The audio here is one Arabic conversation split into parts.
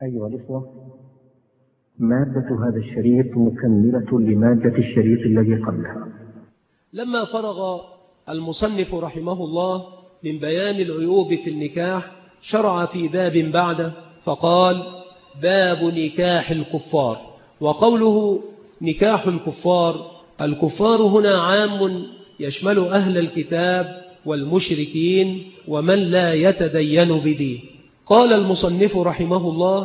أيها الإخوة، مادة هذا الشريط مكملة لمادة الشريط الذي قبلها. لما فرغ المصنف رحمه الله من بيان العيوب في النكاح شرع في باب بعده فقال: باب نكاح الكفار. وقوله نكاح الكفار، الكفار هنا عام يشمل أهل الكتاب والمشركين ومن لا يتدين بدين. قال المصنف رحمه الله: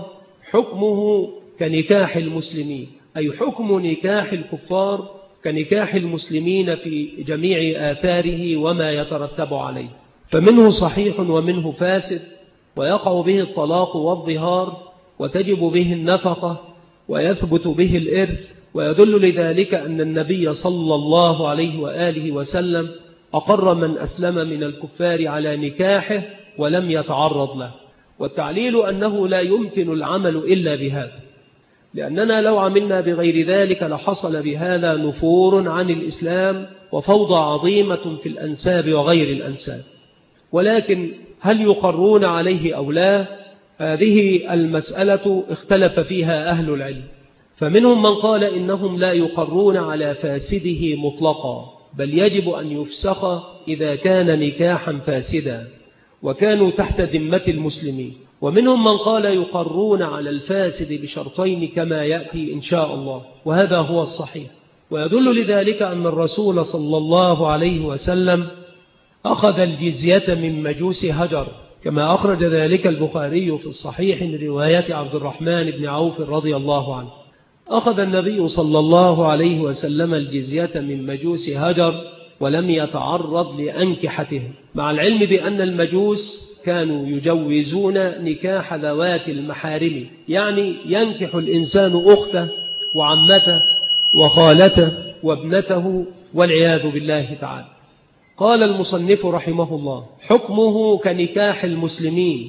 حكمه كنكاح المسلمين، أي حكم نكاح الكفار كنكاح المسلمين في جميع آثاره وما يترتب عليه، فمنه صحيح ومنه فاسد، ويقع به الطلاق والظهار، وتجب به النفقة، ويثبت به الإرث. ويدل لذلك أن النبي صلى الله عليه وآله وسلم أقر من أسلم من الكفار على نكاحه ولم يتعرض له. والتعليل أنه لا يمكن العمل إلا بهذا، لأننا لو عملنا بغير ذلك لحصل بهذا نفور عن الإسلام وفوضى عظيمة في الأنساب وغير الأنساب. ولكن هل يقرون عليه أو لا؟ هذه المسألة اختلف فيها أهل العلم، فمنهم من قال إنهم لا يقرون على فاسده مطلقا، بل يجب أن يفسخ إذا كان نكاحا فاسدا وكانوا تحت ذمة المسلمين. ومنهم من قال يقرون على الفاسد بشرطين كما يأتي إن شاء الله، وهذا هو الصحيح. ويدل لذلك أن الرسول صلى الله عليه وسلم أخذ الجزية من مجوس هجر، كما أخرج ذلك البخاري في الصحيح من رواية عبد الرحمن بن عوف رضي الله عنه. أخذ النبي صلى الله عليه وسلم الجزية من مجوس هجر ولم يتعرض لأنكحتهم، مع العلم بأن المجوس كانوا يجوزون نكاح ذوات المحارم، يعني ينكح الإنسان أخته وعمته وخالته وابنته والعياذ بالله تعالى. قال المصنف رحمه الله: حكمه كنكاح المسلمين،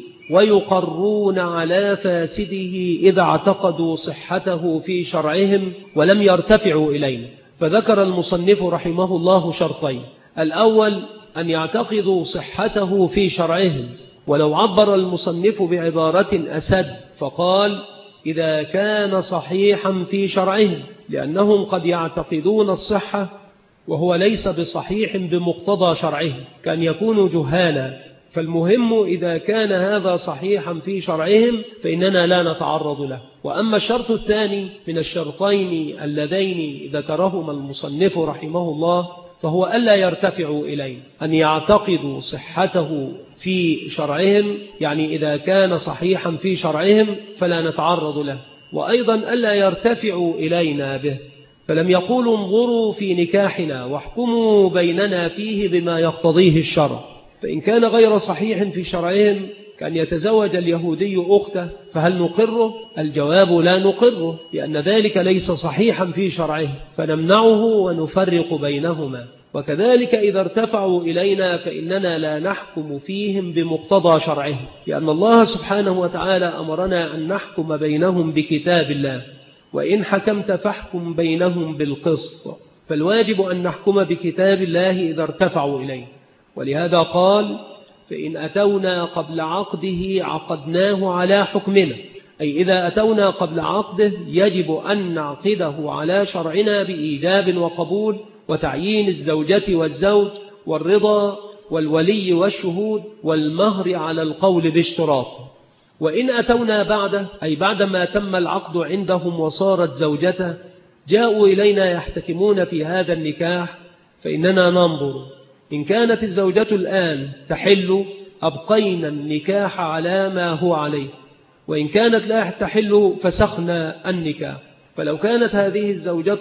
ويقرون على فاسده إذا اعتقدوا صحته في شرعهم ولم يرتفعوا إليه. فذكر المصنف رحمه الله شرطين: الأول أن يعتقدوا صحته في شرعهم، ولو عبر المصنف بعبارة أسد فقال: إذا كان صحيحا في شرعهم، لأنهم قد يعتقدون الصحة وهو ليس بصحيح بمقتضى شرعهم، كان يكون جهالا. فالمهم إذا كان هذا صحيحا في شرعهم فإننا لا نتعرض له. وأما الشرط الثاني من الشرطين اللذين ذكرهما المصنف رحمه الله فهو ألا يرتفعوا إليه، أن يعتقدوا صحته في شرعهم، يعني إذا كان صحيحا في شرعهم فلا نتعرض له، وأيضا ألا يرتفعوا إلينا به. فلم يقولوا انظروا في نكاحنا واحكموا بيننا فيه بما يقتضيه الشرع، فإن كان غير صحيح في شرعهم كان يتزوج اليهودي أخته، فهل نقره؟ الجواب لا نقره، لأن ذلك ليس صحيحا في شرعه، فنمنعه ونفرق بينهما. وكذلك إذا ارتفعوا إلينا فإننا لا نحكم فيهم بمقتضى شرعه، لأن الله سبحانه وتعالى أمرنا أن نحكم بينهم بكتاب الله: وإن حكمت فاحكم بينهم بالقسط. فالواجب أن نحكم بكتاب الله إذا ارتفعوا إليه. ولهذا قال: فإن أتونا قبل عقده عقدناه على حكمنا، أي إذا أتونا قبل عقده يجب أن نعقده على شرعنا بإيجاب وقبول، وتعيين الزوجة والزوج، والرضا والولي والشهود، والمهر على القول باشتراطه. وإن أتونا بعده، أي بعدما تم العقد عندهم وصارت زوجته، جاءوا إلينا يحتكمون في هذا النكاح، فإننا ننظر إن كانت الزوجة الآن تحل أبقينا النكاح على ما هو عليه، وإن كانت لا تحل فسخنا النكاح. فلو كانت هذه الزوجة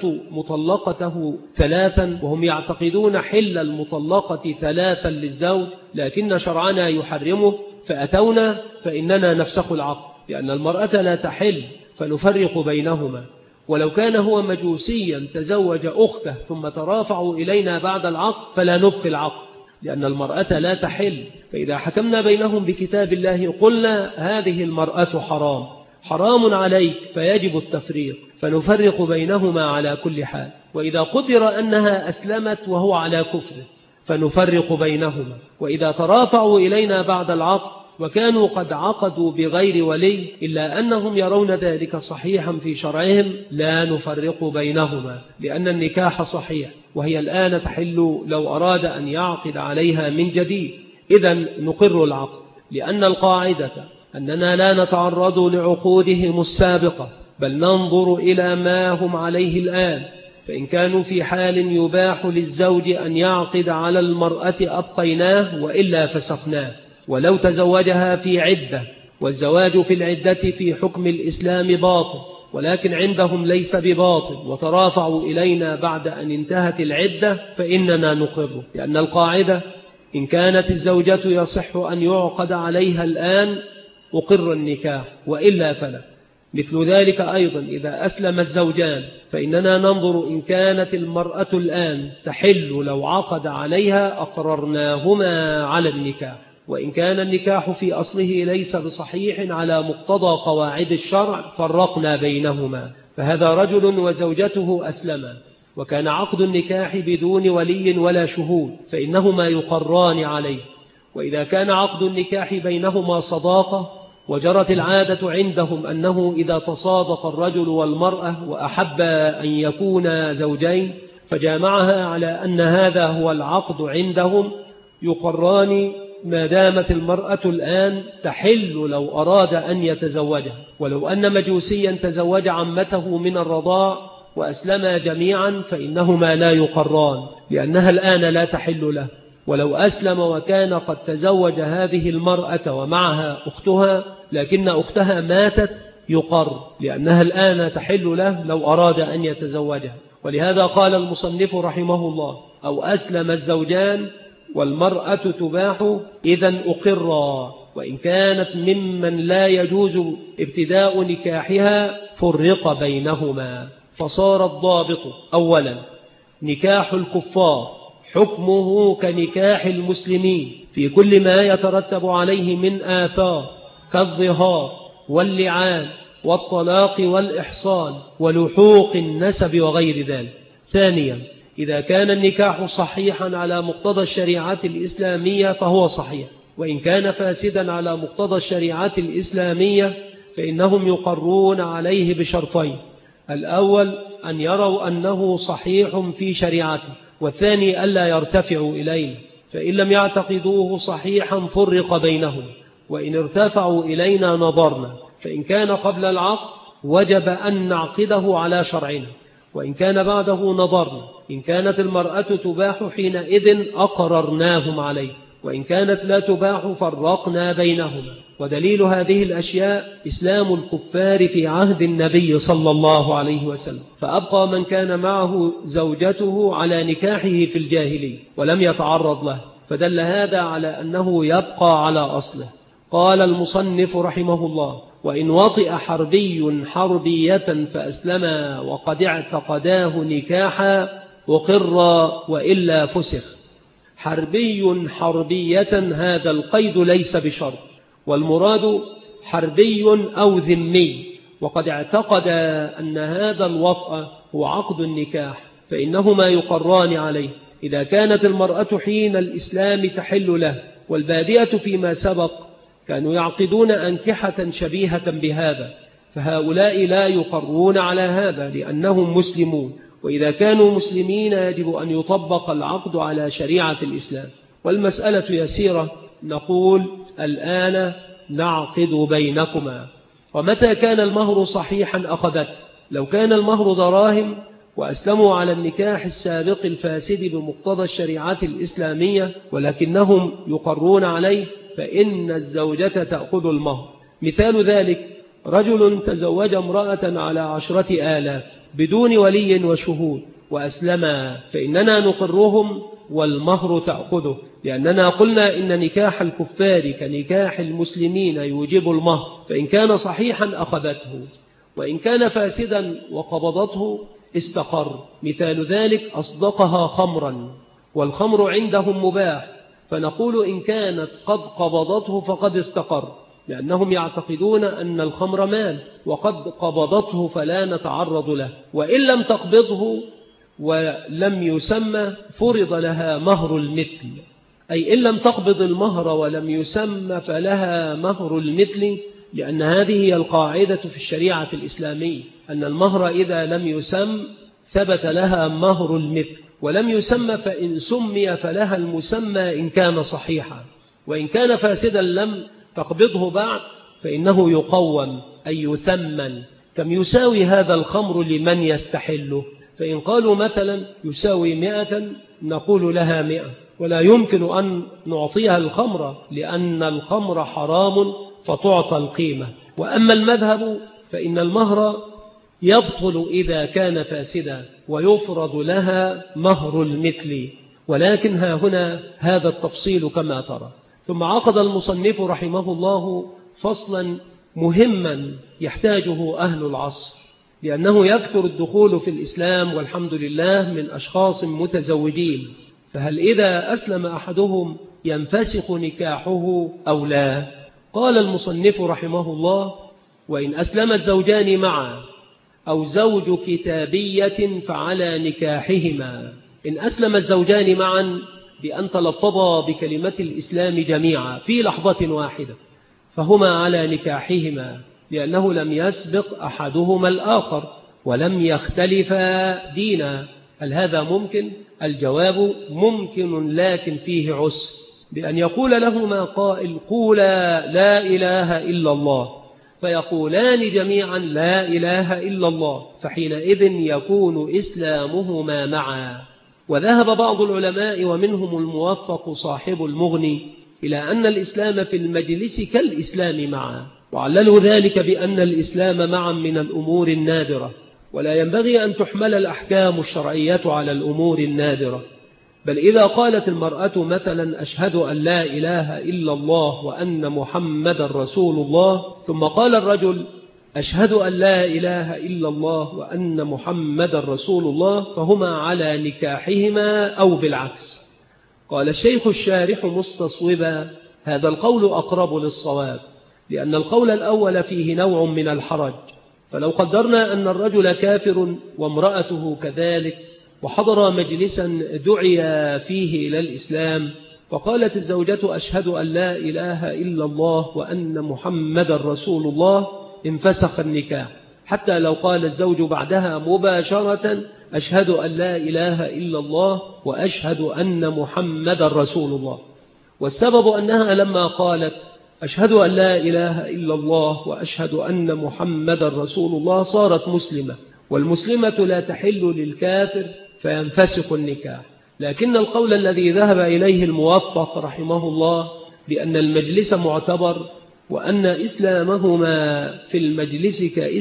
مطلقته 3 وهم يعتقدون حل المطلقة 3 للزوج لكن شرعنا يحرمه فأتونا، فإننا نفسخ العقد، لأن المرأة لا تحل فنفرق بينهما. ولو كان هو مجوسيا تزوج أخته ثم ترافعوا إلينا بعد العقد فلا نبقي العقد، لأن المرأة لا تحل. فإذا حكمنا بينهم بكتاب الله قلنا هذه المرأة حرام عليك، فيجب التفريق، فنفرق بينهما على كل حال. وإذا قدر أنها أسلمت وهو على كفر فنفرق بينهما. وإذا ترافعوا إلينا بعد العقد وكانوا قد عقدوا بغير ولي، إلا أنهم يرون ذلك صحيحا في شرعهم، لا نفرق بينهما، لأن النكاح صحيح، وهي الآن تحل لو أراد أن يعقد عليها من جديد، إذن نقر العقد، لأن القاعدة أننا لا نتعرض لعقودهم السابقة، بل ننظر إلى ما هم عليه الآن. فإن كانوا في حال يباح للزوج أن يعقد على المرأة أبقيناه، وإلا فسخناه. ولو تزوجها في عدة، والزواج في العدة في حكم الإسلام باطل، ولكن عندهم ليس بباطل، وترافعوا إلينا بعد أن انتهت العدة، فإننا نقر، لأن القاعدة إن كانت الزوجة يصح أن يعقد عليها الآن أقر النكاح، وإلا فلا. مثل ذلك أيضا إذا أسلم الزوجان، فإننا ننظر إن كانت المرأة الآن تحل لو عقد عليها أقررناهما على النكاح، وإن كان النكاح في أصله ليس بصحيح على مقتضى قواعد الشرع فرقنا بينهما. فهذا رجل وزوجته أسلما، وكان عقد النكاح بدون ولي ولا شهود، فإنهما يقران عليه. وإذا كان عقد النكاح بينهما صداقة، وجرت العادة عندهم أنه إذا تصادق الرجل والمرأة وأحبا أن يكون زوجين فجامعها على أن هذا هو العقد عندهم، يقران ما دامت المرأة الآن تحل لو أراد أن يتزوجها. ولو أن مجوسيا تزوج عمته من الرضاع وأسلما جميعا فإنهما لا يقران، لأنها الآن لا تحل له. ولو أسلم وكان قد تزوج هذه المرأة ومعها أختها، لكن أختها ماتت، يقر، لأنها الآن تحل له لو أراد أن يتزوجها. ولهذا قال المصنف رحمه الله: أو أسلم الزوجان والمرأة تباح إذن أقرا، وإن كانت ممن لا يجوز ابتداء نكاحها فرق بينهما. فصار الضابط: أولا، نكاح الكفار حكمه كنكاح المسلمين في كل ما يترتب عليه من آثار، كالظهار واللعان والطلاق والإحصان ولحوق النسب وغير ذلك. ثانيا، إذا كان النكاح صحيحا على مقتضى الشريعة الإسلامية فهو صحيح، وإن كان فاسدا على مقتضى الشريعة الإسلامية فإنهم يقرون عليه بشرطين: الأول أن يروا أنه صحيح في شريعته، والثاني ألا يرتفعوا إليه. فإن لم يعتقدوه صحيحا فرق بينهم، وإن ارتفعوا إلينا نظرنا، فإن كان قبل العقد وجب أن نعقده على شرعنا، وإن كان بعده نظرنا. إن كانت المرأة تباح حينئذ أقررناهم عليه، وإن كانت لا تباح فرقنا بينهما. ودليل هذه الأشياء إسلام الكفار في عهد النبي صلى الله عليه وسلم، فأبقى من كان معه زوجته على نكاحه في الجاهلية ولم يتعرض له، فدل هذا على أنه يبقى على أصله. قال المصنف رحمه الله: وإن وطئ حربي حربية فأسلما وقد اعتقداه نكاحا أقر وإلا فسخ. حربي حربية هذا القيد ليس بشرط، والمراد حربي أو ذمي وقد اعتقد أن هذا الوطء هو عقد النكاح، فإنهما يقران عليه. إذا كانت المرأة حين الإسلام تحل له، والبادية فيما سبق كانوا يعقدون أنكحة شبيهة بهذا، فهؤلاء لا يقرون على هذا لأنهم مسلمون، وإذا كانوا مسلمين يجب أن يطبق العقد على شريعة الإسلام. والمسألة يسيرة، نقول الآن نعقد بينكما. ومتى كان المهر صحيحا أخذته؟ لو كان المهر دراهم وأسلموا على النكاح السابق الفاسد بمقتضى الشريعة الإسلامية ولكنهم يقرون عليه، فإن الزوجة تأخذ المهر. مثال ذلك: رجل تزوج امرأة على 10,000 بدون ولي وشهود وأسلما، فإننا نقرهم والمهر تأخذه، لأننا قلنا إن نكاح الكفار كنكاح المسلمين يوجب المهر، فإن كان صحيحا أخذته، وإن كان فاسدا وقبضته استقر. مثال ذلك: أصدقها خمرا، والخمر عندهم مباح، فنقول إن كانت قد قبضته فقد استقر، لأنهم يعتقدون أن الخمر مال، وقد قبضته فلا نتعرض له. وإن لم تقبضه ولم يسمى فرض لها مهر المثل، أي إن لم تقبض المهر ولم يسمى فلها مهر المثل، لأن هذه هي القاعدة في الشريعة الإسلامية، أن المهر إذا لم يسم ثبت لها مهر المثل، ولم يسمى فإن سمي فلها المسمى إن كان صحيحا، وإن كان فاسدا لم تقبضه بعد فإنه يقوم أي يثمن. كم يساوي هذا الخمر لمن يستحله؟ فإن قالوا مثلا يساوي 100 نقول لها 100، ولا يمكن أن نعطيها الخمر لأن الخمر حرام فتعطى القيمة. وأما المذهب فإن المهر يبطل إذا كان فاسدا ويفرض لها مهر المثل، ولكن ها هنا هذا التفصيل كما ترى. ثم عقد المصنف رحمه الله فصلا مهما يحتاجه أهل العصر، لأنه يكثر الدخول في الإسلام والحمد لله من أشخاص متزوجين، فهل إذا أسلم أحدهم ينفسخ نكاحه أو لا؟ قال المصنف رحمه الله: وإن أسلم الزوجان معا أو زوج كتابية فعلى نكاحهما. إن أسلم الزوجان معا بأن تلفظا بكلمة الإسلام جميعا في لحظة واحدة فهما على نكاحهما، لأنه لم يسبق أحدهما الآخر ولم يختلفا دينا. هل هذا ممكن؟ الجواب ممكن، لكن فيه عسر، بأن يقول لهما قائل: قولا لا إله إلا الله، فيقولان جميعا لا إله إلا الله، فحينئذ يكون إسلامهما معا. وذهب بعض العلماء ومنهم الموفق صاحب المغني إلى أن الإسلام في المجلس كالإسلام معا، وعللوا ذلك بأن الإسلام معا من الأمور النادرة، ولا ينبغي أن تحمل الأحكام الشرعية على الأمور النادرة، بل إذا قالت المرأة مثلا: أشهد أن لا إله إلا الله وأن محمد رسول الله، ثم قال الرجل: أشهد أن لا إله إلا الله وأن محمد رسول الله، فهما على نكاحهما أو بالعكس. قال الشيخ الشارح مستصوبا: هذا القول أقرب للصواب، لأن القول الأول فيه نوع من الحرج. فلو قدرنا أن الرجل كافر وامرأته كذلك، وحضر مجلسا دعي فيه إلى الإسلام، فقالت الزوجة: أشهد أن لا إله إلا الله وأن محمد رسول الله، انفسخ النكاح، حتى لو قال الزوج بعدها مباشرة: أشهد أن لا إله إلا الله وأشهد أن محمد رسول الله. والسبب أنها لما قالت: أشهد أن لا إله إلا الله وأشهد أن محمد رسول الله، صارت مسلمة، والمسلمة لا تحل للكافر فينفسخ النكاح. لكن القول الذي ذهب إليه الموفق رحمه الله بأن المجلس معتبر، وأن إسلامهما في المجلس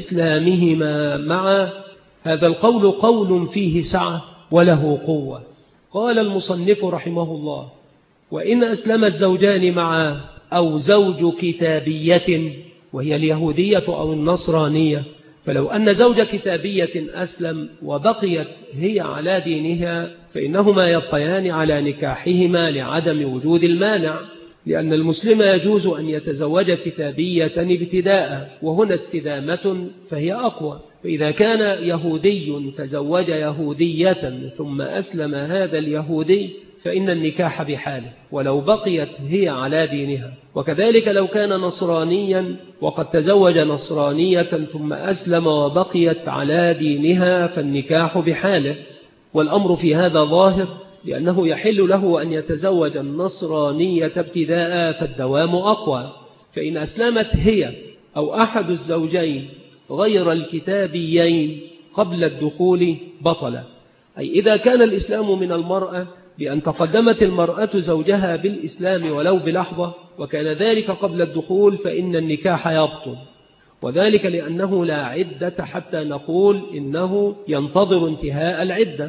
كإسلامهما معا، هذا القول قول فيه سعة وله قوة. قال المصنف رحمه الله: وإن أسلم الزوجان معا أو زوج كتابية، وهي اليهودية أو النصرانية، فلو أن زوج كتابية أسلم وبقيت هي على دينها فإنهما يبقيان على نكاحهما لعدم وجود المانع، لأن المسلم يجوز أن يتزوج كتابية ابتداء، وهنا استدامة فهي أقوى. فإذا كان يهودي تزوج يهودية ثم أسلم هذا اليهودي فإن النكاح بحاله ولو بقيت هي على دينها، وكذلك لو كان نصرانيا وقد تزوج نصرانية ثم أسلم وبقيت على دينها فالنكاح بحاله. والأمر في هذا ظاهر، لأنه يحل له أن يتزوج النصرانية ابتداء فالدوام أقوى. فإن أسلمت هي أو أحد الزوجين غير الكتابيين قبل الدخول بطل، أي إذا كان الإسلام من المرأة بأن تقدمت المرأة زوجها بالإسلام ولو بلحظة وكان ذلك قبل الدخول فإن النكاح يبطل، وذلك لأنه لا عدة حتى نقول إنه ينتظر انتهاء العدة.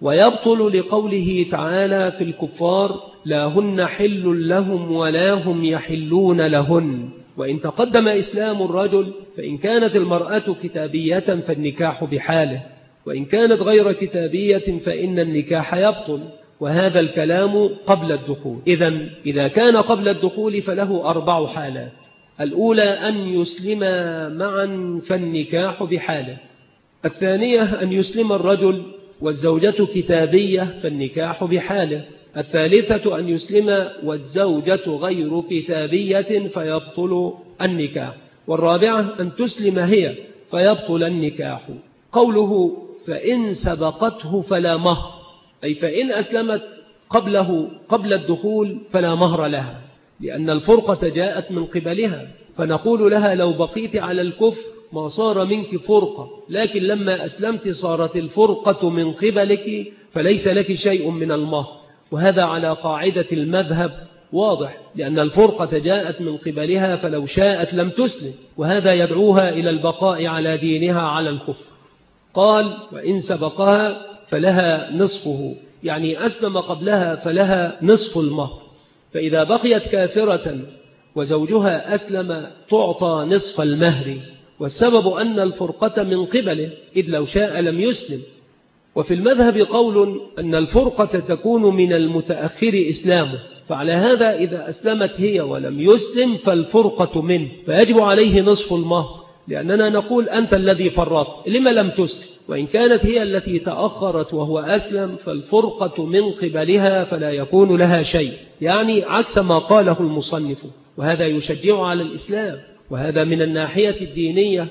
ويبطل لقوله تعالى في الكفار: لا هن حل لهم ولا هم يحلون لهن. وإن تقدم إسلام الرجل فإن كانت المرأة كتابية فالنكاح بحاله، وإن كانت غير كتابية فإن النكاح يبطل، وهذا الكلام قبل الدخول. إذا كان قبل الدخول فله 4 حالات: الأولى أن يسلم معا فالنكاح بحاله، الثانية أن يسلم الرجل والزوجة كتابية فالنكاح بحاله، الثالثة أن يسلم والزوجة غير كتابية فيبطل النكاح. والرابعة أن تسلم هي فيبطل النكاح. قوله فإن سبقته فلا مهر، أي فإن أسلمت قبل الدخول فلا مهر لها، لأن الفرقة جاءت من قبلها، فنقول لها لو بقيت على الكفر ما صار منك فرقة، لكن لما أسلمت صارت الفرقة من قبلك فليس لك شيء من المهر. وهذا على قاعدة المذهب واضح، لأن الفرقة جاءت من قبلها فلو شاءت لم تسلم، وهذا يدعوها إلى البقاء على دينها على الكفر. قال وإن سبقها فلها نصفه، يعني أسلم قبلها فلها نصف المهر. فإذا بقيت كافرة وزوجها أسلم تعطى نصف المهر، والسبب أن الفرقة من قبله، إذ لو شاء لم يسلم. وفي المذهب قول أن الفرقة تكون من المتأخر إسلامه، فعلى هذا إذا أسلمت هي ولم يسلم فالفرقة منه، فيجب عليه نصف المهر، لأننا نقول أنت الذي فرطت لما لم تسلم. وإن كانت هي التي تأخرت وهو أسلم فالفرقة من قبلها فلا يكون لها شيء، يعني عكس ما قاله المصنف. وهذا يشجع على الإسلام، وهذا من الناحية الدينية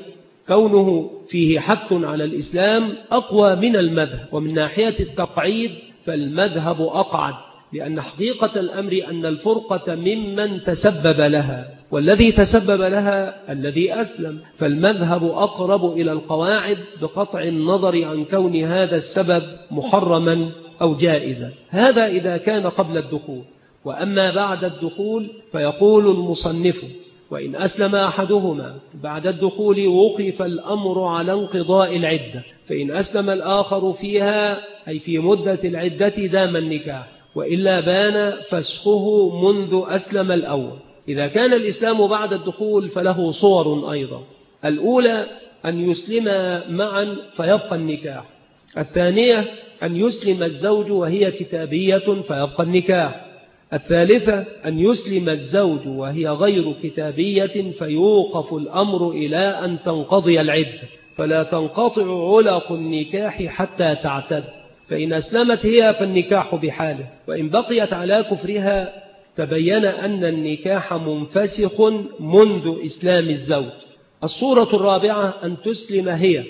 كونه فيه حث على الإسلام أقوى من المذهب. ومن ناحية التقعيد فالمذهب أقعد، لأن حقيقة الأمر أن الفرقة ممن تسبب لها، والذي تسبب لها الذي أسلم، فالمذهب أقرب إلى القواعد بقطع النظر عن كون هذا السبب محرما أو جائزا. هذا إذا كان قبل الدخول. وأما بعد الدخول فيقول المصنف وإن أسلم أحدهما بعد الدخول وقف الأمر على انقضاء العدة، فإن أسلم الآخر فيها أي في مدة العدة دام النكاح، وإلا بان فسخه منذ أسلم الأول. إذا كان الإسلام بعد الدخول فله صور أيضا. الأولى أن يسلم معا فيبقى النكاح. الثانية أن يسلم الزوج وهي كتابية فيبقى النكاح. الثالثة أن يسلم الزوج وهي غير كتابية فيوقف الأمر إلى أن تنقضي العدة، فلا تنقطع علق النكاح حتى تعتد. فإن أسلمت هي فالنكاح بحاله، وإن بقيت على كفرها تبين أن النكاح منفسخ منذ إسلام الزوج. الصورة الرابعة أن تسلم هي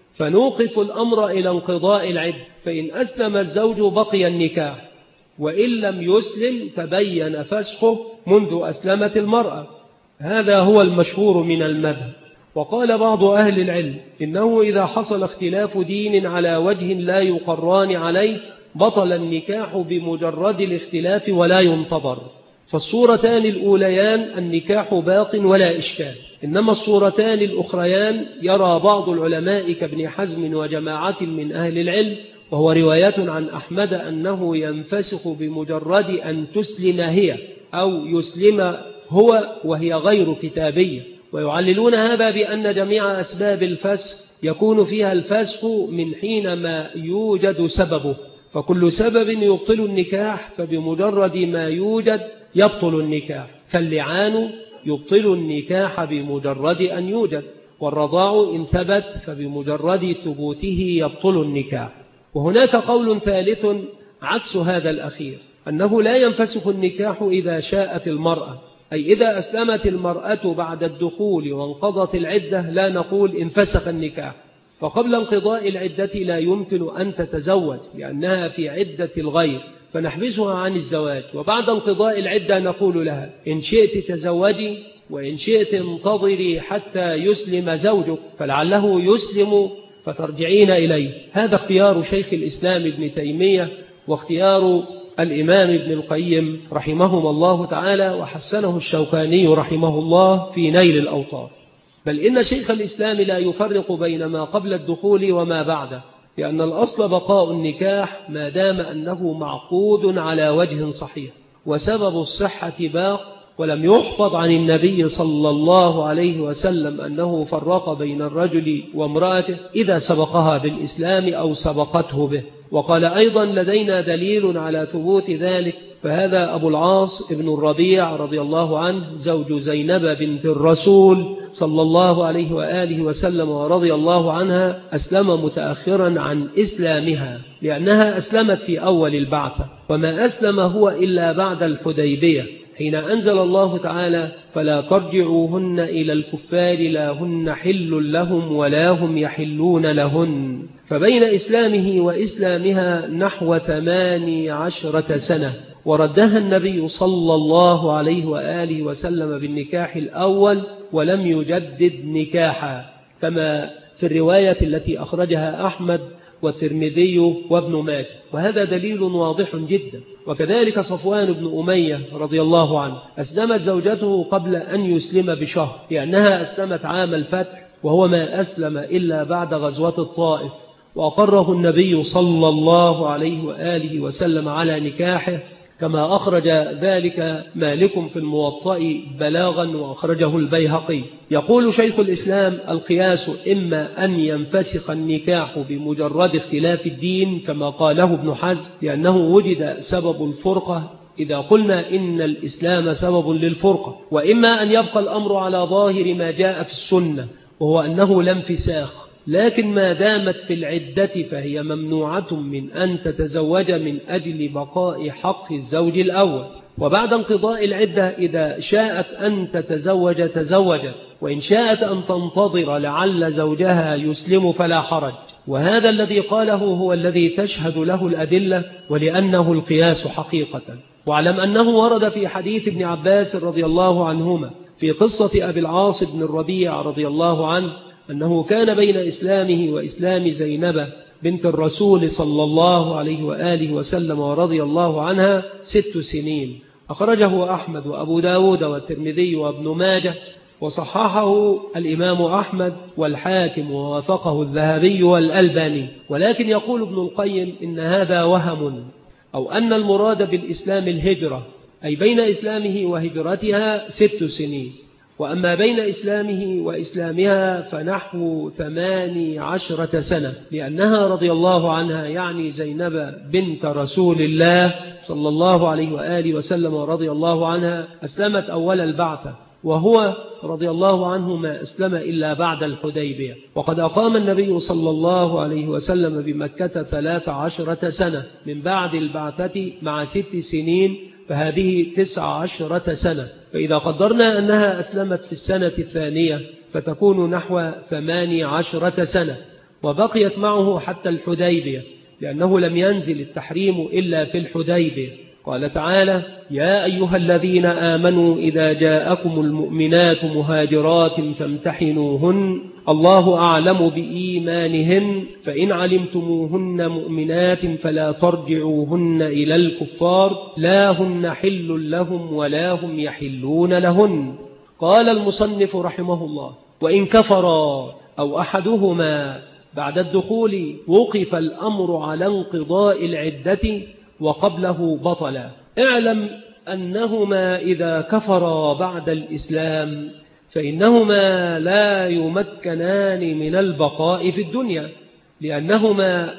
فنوقف الأمر إلى انقضاء العدة، فإن أسلم الزوج بقي النكاح، وإن لم يسلم تبين فسخه منذ أسلمت المرأة. هذا هو المشهور من المذهب. وقال بعض أهل العلم إنه إذا حصل اختلاف دين على وجه لا يقران عليه بطل النكاح بمجرد الاختلاف ولا ينتظر. فالصورتان الأوليان النكاح باق ولا إشكال، إنما الصورتان الأخريان يرى بعض العلماء كابن حزم وجماعة من أهل العلم، وهو رواية عن أحمد، أنه ينفسخ بمجرد أن تسلم هي أو يسلم هو وهي غير كتابية. ويعللون هذا بأن جميع أسباب الفسخ يكون فيها الفسخ من حينما يوجد سببه، فكل سبب يبطل النكاح فبمجرد ما يوجد يبطل النكاح، فاللعان يبطل النكاح بمجرد أن يوجد، والرضاع إن ثبت فبمجرد ثبوته يبطل النكاح. وهناك قول ثالث عكس هذا الأخير، أنه لا ينفسخ النكاح إذا شاءت المرأة، أي إذا أسلمت المرأة بعد الدخول وانقضت العدة لا نقول انفسخ النكاح، فقبل انقضاء العدة لا يمكن أن تتزوج لأنها في عدة الغير، فنحبسها عن الزواج، وبعد انقضاء العدة نقول لها إن شئت تزوجي وإن شئت انتظري حتى يسلم زوجك فلعله يسلم فترجعين إليه. هذا اختيار شيخ الإسلام ابن تيمية واختيار الإمام ابن القيم رحمهما الله تعالى، وحسنه الشوكاني رحمه الله في نيل الأوطار. بل إن شيخ الإسلام لا يفرق بين ما قبل الدخول وما بعده، لأن الأصل بقاء النكاح ما دام أنه معقود على وجه صحيح، وسبب الصحة باق، ولم يحفظ عن النبي صلى الله عليه وسلم أنه فرق بين الرجل وامرأته إذا سبقها بالإسلام أو سبقته به. وقال أيضا لدينا دليل على ثبوت ذلك، فهذا أبو العاص ابن الربيع رضي الله عنه زوج زينب بنت الرسول صلى الله عليه وآله وسلم ورضي الله عنها، أسلم متأخرا عن إسلامها لأنها أسلمت في أول البعثة، وما أسلم هو إلا بعد الحديبية حين أنزل الله تعالى فلا ترجعوهن إلى الكفار لا هن حل لهم ولا هم يحلون لهن. فبين إسلامه وإسلامها نحو 18 سنة، وردها النبي صلى الله عليه وآله وسلم بالنكاح الأول ولم يجدد نكاحا، كما في الرواية التي أخرجها أحمد والترمذي وابن ماجه، وهذا دليل واضح جدا. وكذلك صفوان بن أمية رضي الله عنه أسلمت زوجته قبل أن يسلم بشهر، لأنها أسلمت عام الفتح وهو ما أسلم إلا بعد غزوة الطائف، وأقره النبي صلى الله عليه وآله وسلم على نكاحه، كما أخرج ذلك مالك في الموطأ بلاغا وأخرجه البيهقي. يقول شيخ الإسلام القياس إما أن ينفسخ النكاح بمجرد اختلاف الدين كما قاله ابن حزم، لأنه وجد سبب الفرقة إذا قلنا إن الإسلام سبب للفرقة، وإما أن يبقى الأمر على ظاهر ما جاء في السنة وهو أنه لا انفساخ، لكن ما دامت في العدة فهي ممنوعة من أن تتزوج من أجل بقاء حق الزوج الأول، وبعد انقضاء العدة إذا شاءت أن تتزوج تزوجت، وإن شاءت أن تنتظر لعل زوجها يسلم فلا حرج. وهذا الذي قاله هو الذي تشهد له الأدلة، ولأنه القياس حقيقة. واعلم أنه ورد في حديث ابن عباس رضي الله عنهما في قصة أبي العاص بن الربيع رضي الله عنه أنه كان بين إسلامه وإسلام زينب بنت الرسول صلى الله عليه وآله وسلم ورضي الله عنها 6 سنين، أخرجه أحمد وأبو داود والترمذي وابن ماجه، وصححه الإمام أحمد والحاكم ووافقه الذهبي والألباني. ولكن يقول ابن القيم إن هذا وهم، أو أن المراد بالإسلام الهجرة، أي بين إسلامه وهجرتها 6 سنين، وأما بين إسلامه وإسلامها فنحو 18 سنة، لأنها رضي الله عنها يعني زينب بنت رسول الله صلى الله عليه وآله وسلم ورضي الله عنها أسلمت أول البعثة، وهو رضي الله عنه ما أسلم إلا بعد الحديبية. وقد أقام النبي صلى الله عليه وسلم بمكة 13 سنة من بعد البعثة مع 6 سنين، فهذه 19 سنة، فإذا قدرنا أنها أسلمت في السنة الثانية فتكون نحو 18 سنة، وبقيت معه حتى الحديبية، لأنه لم ينزل التحريم إلا في الحديبية. قال تعالى: يا أيها الذين آمنوا إذا جاءكم المؤمنات مهاجرات فامتحنوهن الله أعلم بإيمانهن فإن علمتموهن مؤمنات فلا ترجعوهن إلى الكفار لا هن حل لهم ولا هم يحلون لهن. قال المصنف رحمه الله: وإن كفرا أو أحدهما بعد الدخول وقف الأمر على انقضاء العدة وقبله بطلا. اعلم أنهما إذا كفرا بعد الإسلام فإنهما لا يمكنان من البقاء في الدنيا، لأنهما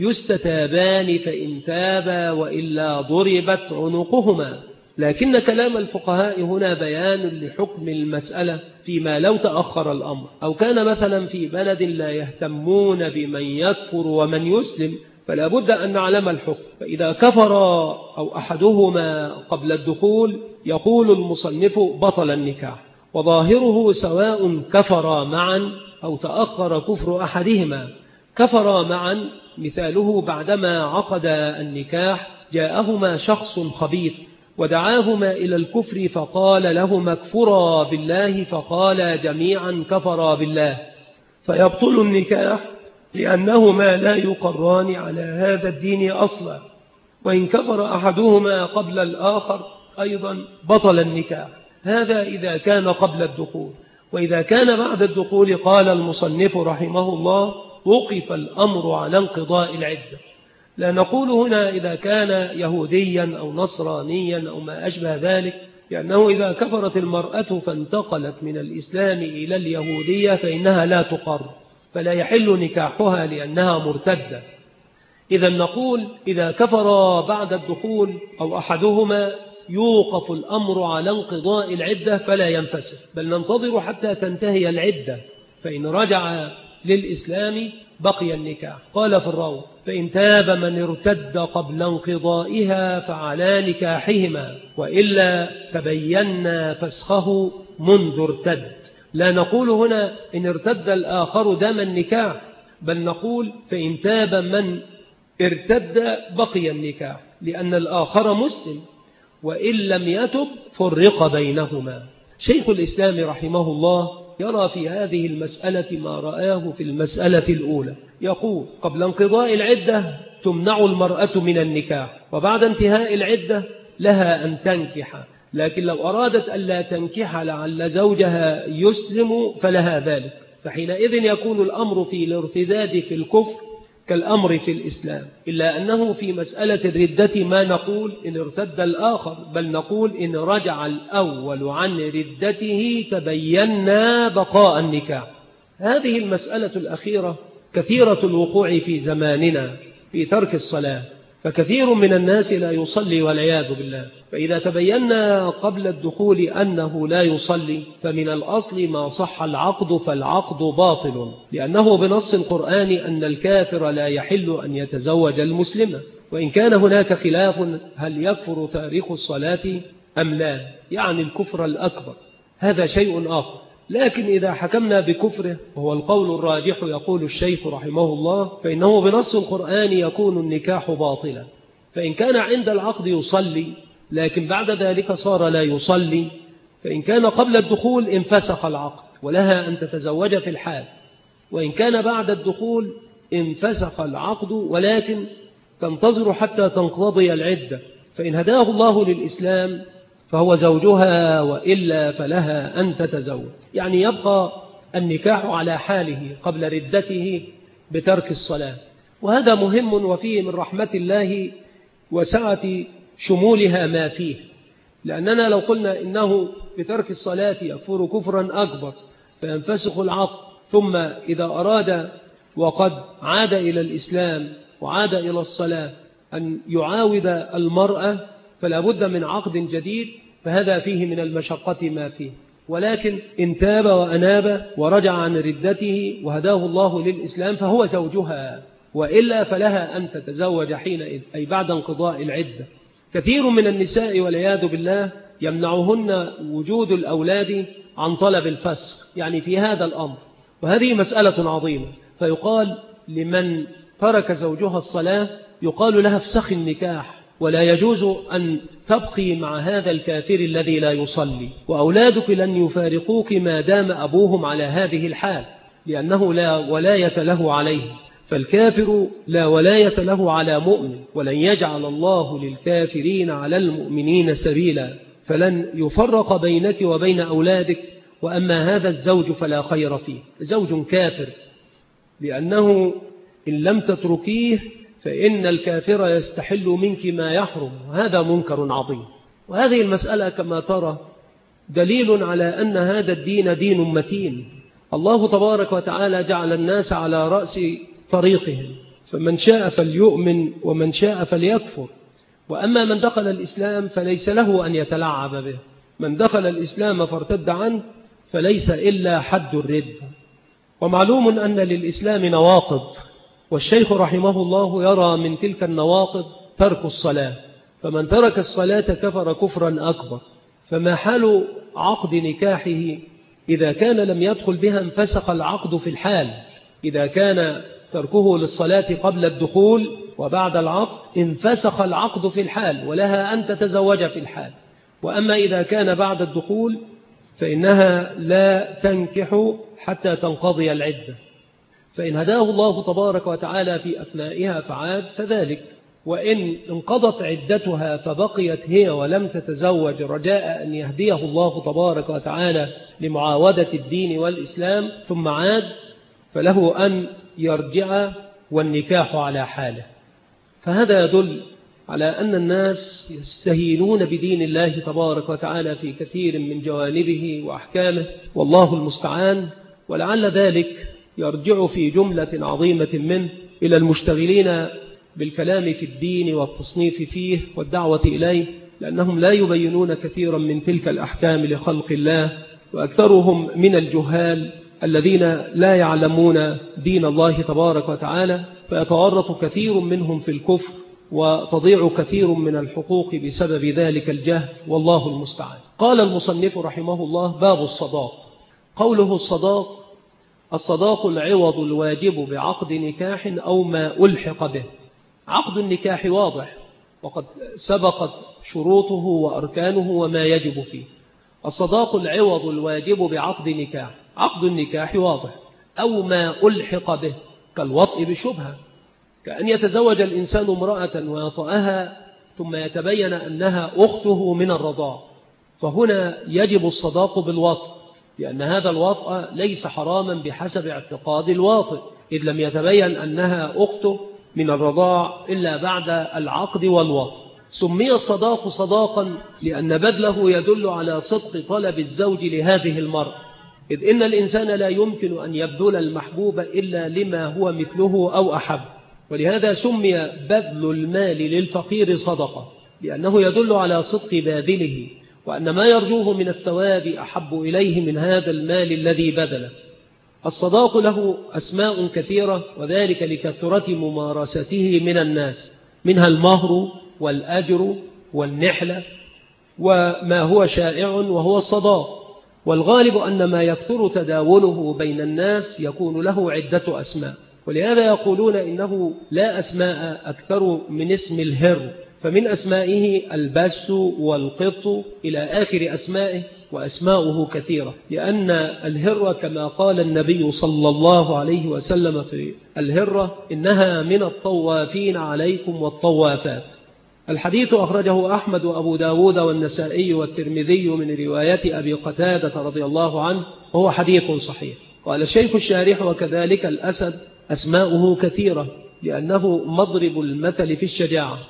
يستتابان فإن تابا وإلا ضربت عنقهما. لكن كلام الفقهاء هنا بيان لحكم المسألة فيما لو تأخر الأمر، أو كان مثلا في بلد لا يهتمون بمن يكفر ومن يسلم، فلا بد أن نعلم الحكم. فإذا كفر أو أحدهما قبل الدخول يقول المصنف بطل النكاح، وظاهره سواء كفر معا أو تأخر كفر أحدهما. كفر معا مثاله بعدما عقد النكاح جاءهما شخص خبيث ودعاهما إلى الكفر فقال لهما اكفرا بالله، فقال جميعا كفرا بالله، فيبطل النكاح لأنهما لا يقران على هذا الدين أصلا. وإن كفر أحدهما قبل الآخر أيضا بطل النكاح، هذا إذا كان قبل الدخول. وإذا كان بعد الدخول قال المصنف رحمه الله وقف الأمر على انقضاء العدة. لا نقول هنا إذا كان يهوديا أو نصرانيا أو ما أشبه ذلك، لأنه إذا كفرت المرأة فانتقلت من الإسلام إلى اليهودية فإنها لا تقر، فلا يحل نكاحها لأنها مرتدة. إذا نقول إذا كفر بعد الدخول أو أحدهما يوقف الأمر على انقضاء العدة فلا ينفسخ، بل ننتظر حتى تنتهي العدة، فإن رجع للإسلام بقي النكاح. قال في الروض: فإن تاب من ارتد قبل انقضائها فعلى نكاحهما، وإلا تبين فسخه منذ ارتد. لا نقول هنا إن ارتد الآخر دام النكاح، بل نقول فإن تاب من ارتد بقي النكاح، لأن الآخر مسلم، وإن لم يتب فرق بينهما. شيخ الإسلام رحمه الله يرى في هذه المسألة ما رآه في المسألة الأولى، يقول: قبل انقضاء العدة تمنع المرأة من النكاح، وبعد انتهاء العدة لها أن تنكح، لكن لو أرادت ألا تنكح لعل زوجها يسلم فلها ذلك، فحينئذ يكون الأمر في الارتداد في الكفر كالأمر في الإسلام، إلا أنه في مسألة الردة ما نقول إن ارتد الآخر، بل نقول إن رجع الأول عن ردته تبينا بقاء النكاح. هذه المسألة الأخيرة كثيرة الوقوع في زماننا في ترك الصلاة، فكثير من الناس لا يصلي والعياذ بالله، فإذا تبينا قبل الدخول أنه لا يصلي فمن الأصل ما صح العقد فالعقد باطل، لأنه بنص القرآن أن الكافر لا يحل أن يتزوج المسلمة، وإن كان هناك خلاف هل يكفر تارك الصلاة أم لا، يعني الكفر الأكبر، هذا شيء آخر. لكن إذا حكمنا بكفره وهو القول الراجح يقول الشيخ رحمه الله، فإنه بنص القرآن يكون النكاح باطلا، فإن كان عند العقد يصلي لكن بعد ذلك صار لا يصلي، فإن كان قبل الدخول انفسخ العقد ولها أن تتزوج في الحال، وإن كان بعد الدخول انفسخ العقد ولكن تنتظر حتى تنقضي العدة، فإن هداه الله للإسلام فهو زوجها، وإلا فلها أن تتزوج، يعني يبقى النكاح على حاله قبل ردته بترك الصلاة. وهذا مهم، وفيه من رحمة الله وسعة شمولها ما فيه، لأننا لو قلنا إنه بترك الصلاة يكفر كفرا أكبر فينفسخ العقد، ثم إذا أراد وقد عاد إلى الإسلام وعاد إلى الصلاة أن يعاود المرأة فلا بد من عقد جديد، فهذا فيه من المشقة ما فيه. ولكن إن تاب وأناب ورجع عن ردته وهداه الله للإسلام فهو زوجها، وإلا فلها أن تتزوج حينئذ، أي بعد انقضاء العدة. كثير من النساء والعياذ بالله يمنعهن وجود الأولاد عن طلب الفسخ، يعني في هذا الأمر، وهذه مسألة عظيمة، فيقال لمن ترك زوجها الصلاة يقال لها افسخي النكاح، ولا يجوز أن تبقي مع هذا الكافر الذي لا يصلي، وأولادك لن يفارقوك ما دام أبوهم على هذه الحال، لأنه لا ولاية له عليه، فالكافر لا ولاية له على مؤمن، ولن يجعل الله للكافرين على المؤمنين سبيلا، فلن يفرق بينك وبين أولادك. وأما هذا الزوج فلا خير فيه، زوج كافر، لأنه إن لم تتركيه فإن الكافر يستحل منك ما يحرم، وهذا منكر عظيم. وهذه المسألة كما ترى دليل على أن هذا الدين دين متين، الله تبارك وتعالى جعل الناس على رأس طريقهم، فمن شاء فليؤمن ومن شاء فليكفر. وأما من دخل الإسلام فليس له أن يتلعب به، من دخل الإسلام فارتد عنه فليس إلا حد الردة. ومعلوم أن للإسلام نواقض، والشيخ رحمه الله يرى من تلك النواقض ترك الصلاة، فمن ترك الصلاة كفر كفرا أكبر. فما حال عقد نكاحه إذا كان لم يدخل بها انفسخ العقد في الحال، إذا كان تركه للصلاة قبل الدخول وبعد العقد انفسخ العقد في الحال ولها أن تتزوج في الحال. وأما إذا كان بعد الدخول فإنها لا تنكح حتى تنقضي العدة، فإن هداه الله تبارك وتعالى في أثنائها فعاد فذلك، وإن انقضت عدتها فبقيت هي ولم تتزوج رجاء أن يهديه الله تبارك وتعالى لمعاودة الدين والإسلام ثم عاد، فله أن يرجع والنكاح على حاله. فهذا يدل على أن الناس يستهينون بدين الله تبارك وتعالى في كثير من جوانبه وأحكامه، والله المستعان. ولعل ذلك يرجع في جملة عظيمة منه إلى المشتغلين بالكلام في الدين والتصنيف فيه والدعوة إليه، لأنهم لا يبينون كثيرا من تلك الأحكام لخلق الله، وأكثرهم من الجهال الذين لا يعلمون دين الله تبارك وتعالى، فيتورط كثير منهم في الكفر وتضيع كثير من الحقوق بسبب ذلك الجهل، والله المستعان. قال المصنف رحمه الله: باب الصداق. قوله الصداق العوض الواجب بعقد نكاح أو ما ألحق به. عقد النكاح واضح وقد سبقت شروطه وأركانه وما يجب فيه. الصداق العوض الواجب بعقد نكاح، عقد النكاح واضح، أو ما ألحق به كالوطء بشبهة، كأن يتزوج الإنسان امرأة ويطأها ثم يتبين أنها أخته من الرضاع، فهنا يجب الصداق بالوطء، لأن هذا الوطء ليس حراما بحسب اعتقاد الواطئ، إذ لم يتبين أنها أخته من الرضاع إلا بعد العقد والوطء. سمي الصداق صداقا لأن بذله يدل على صدق طلب الزوج لهذه المرأة، إذ إن الإنسان لا يمكن أن يبذل المحبوب إلا لما هو مثله أو أحب، ولهذا سمي بذل المال للفقير صدقة، لأنه يدل على صدق باذله وأن ما يرجوه من الثواب أحب إليه من هذا المال الذي بذله. الصداق له أسماء كثيرة، وذلك لكثرة ممارسته من الناس، منها المهر والأجر والنحلة وما هو شائع وهو الصداق. والغالب أن ما يكثر تداوله بين الناس يكون له عدة أسماء، ولهذا يقولون إنه لا أسماء أكثر من اسم الهر، فمن أسمائه البس والقط إلى آخر أسمائه، وأسماؤه كثيرة، لأن الهرة كما قال النبي صلى الله عليه وسلم في الهرة: إنها من الطوافين عليكم والطوافات. الحديث أخرجه أحمد وأبو داود والنسائي والترمذي من رواية أبي قتادة رضي الله عنه، وهو حديث صحيح. قال الشيخ الشارح: وكذلك الأسد أسماؤه كثيرة لأنه مضرب المثل في الشجاعة.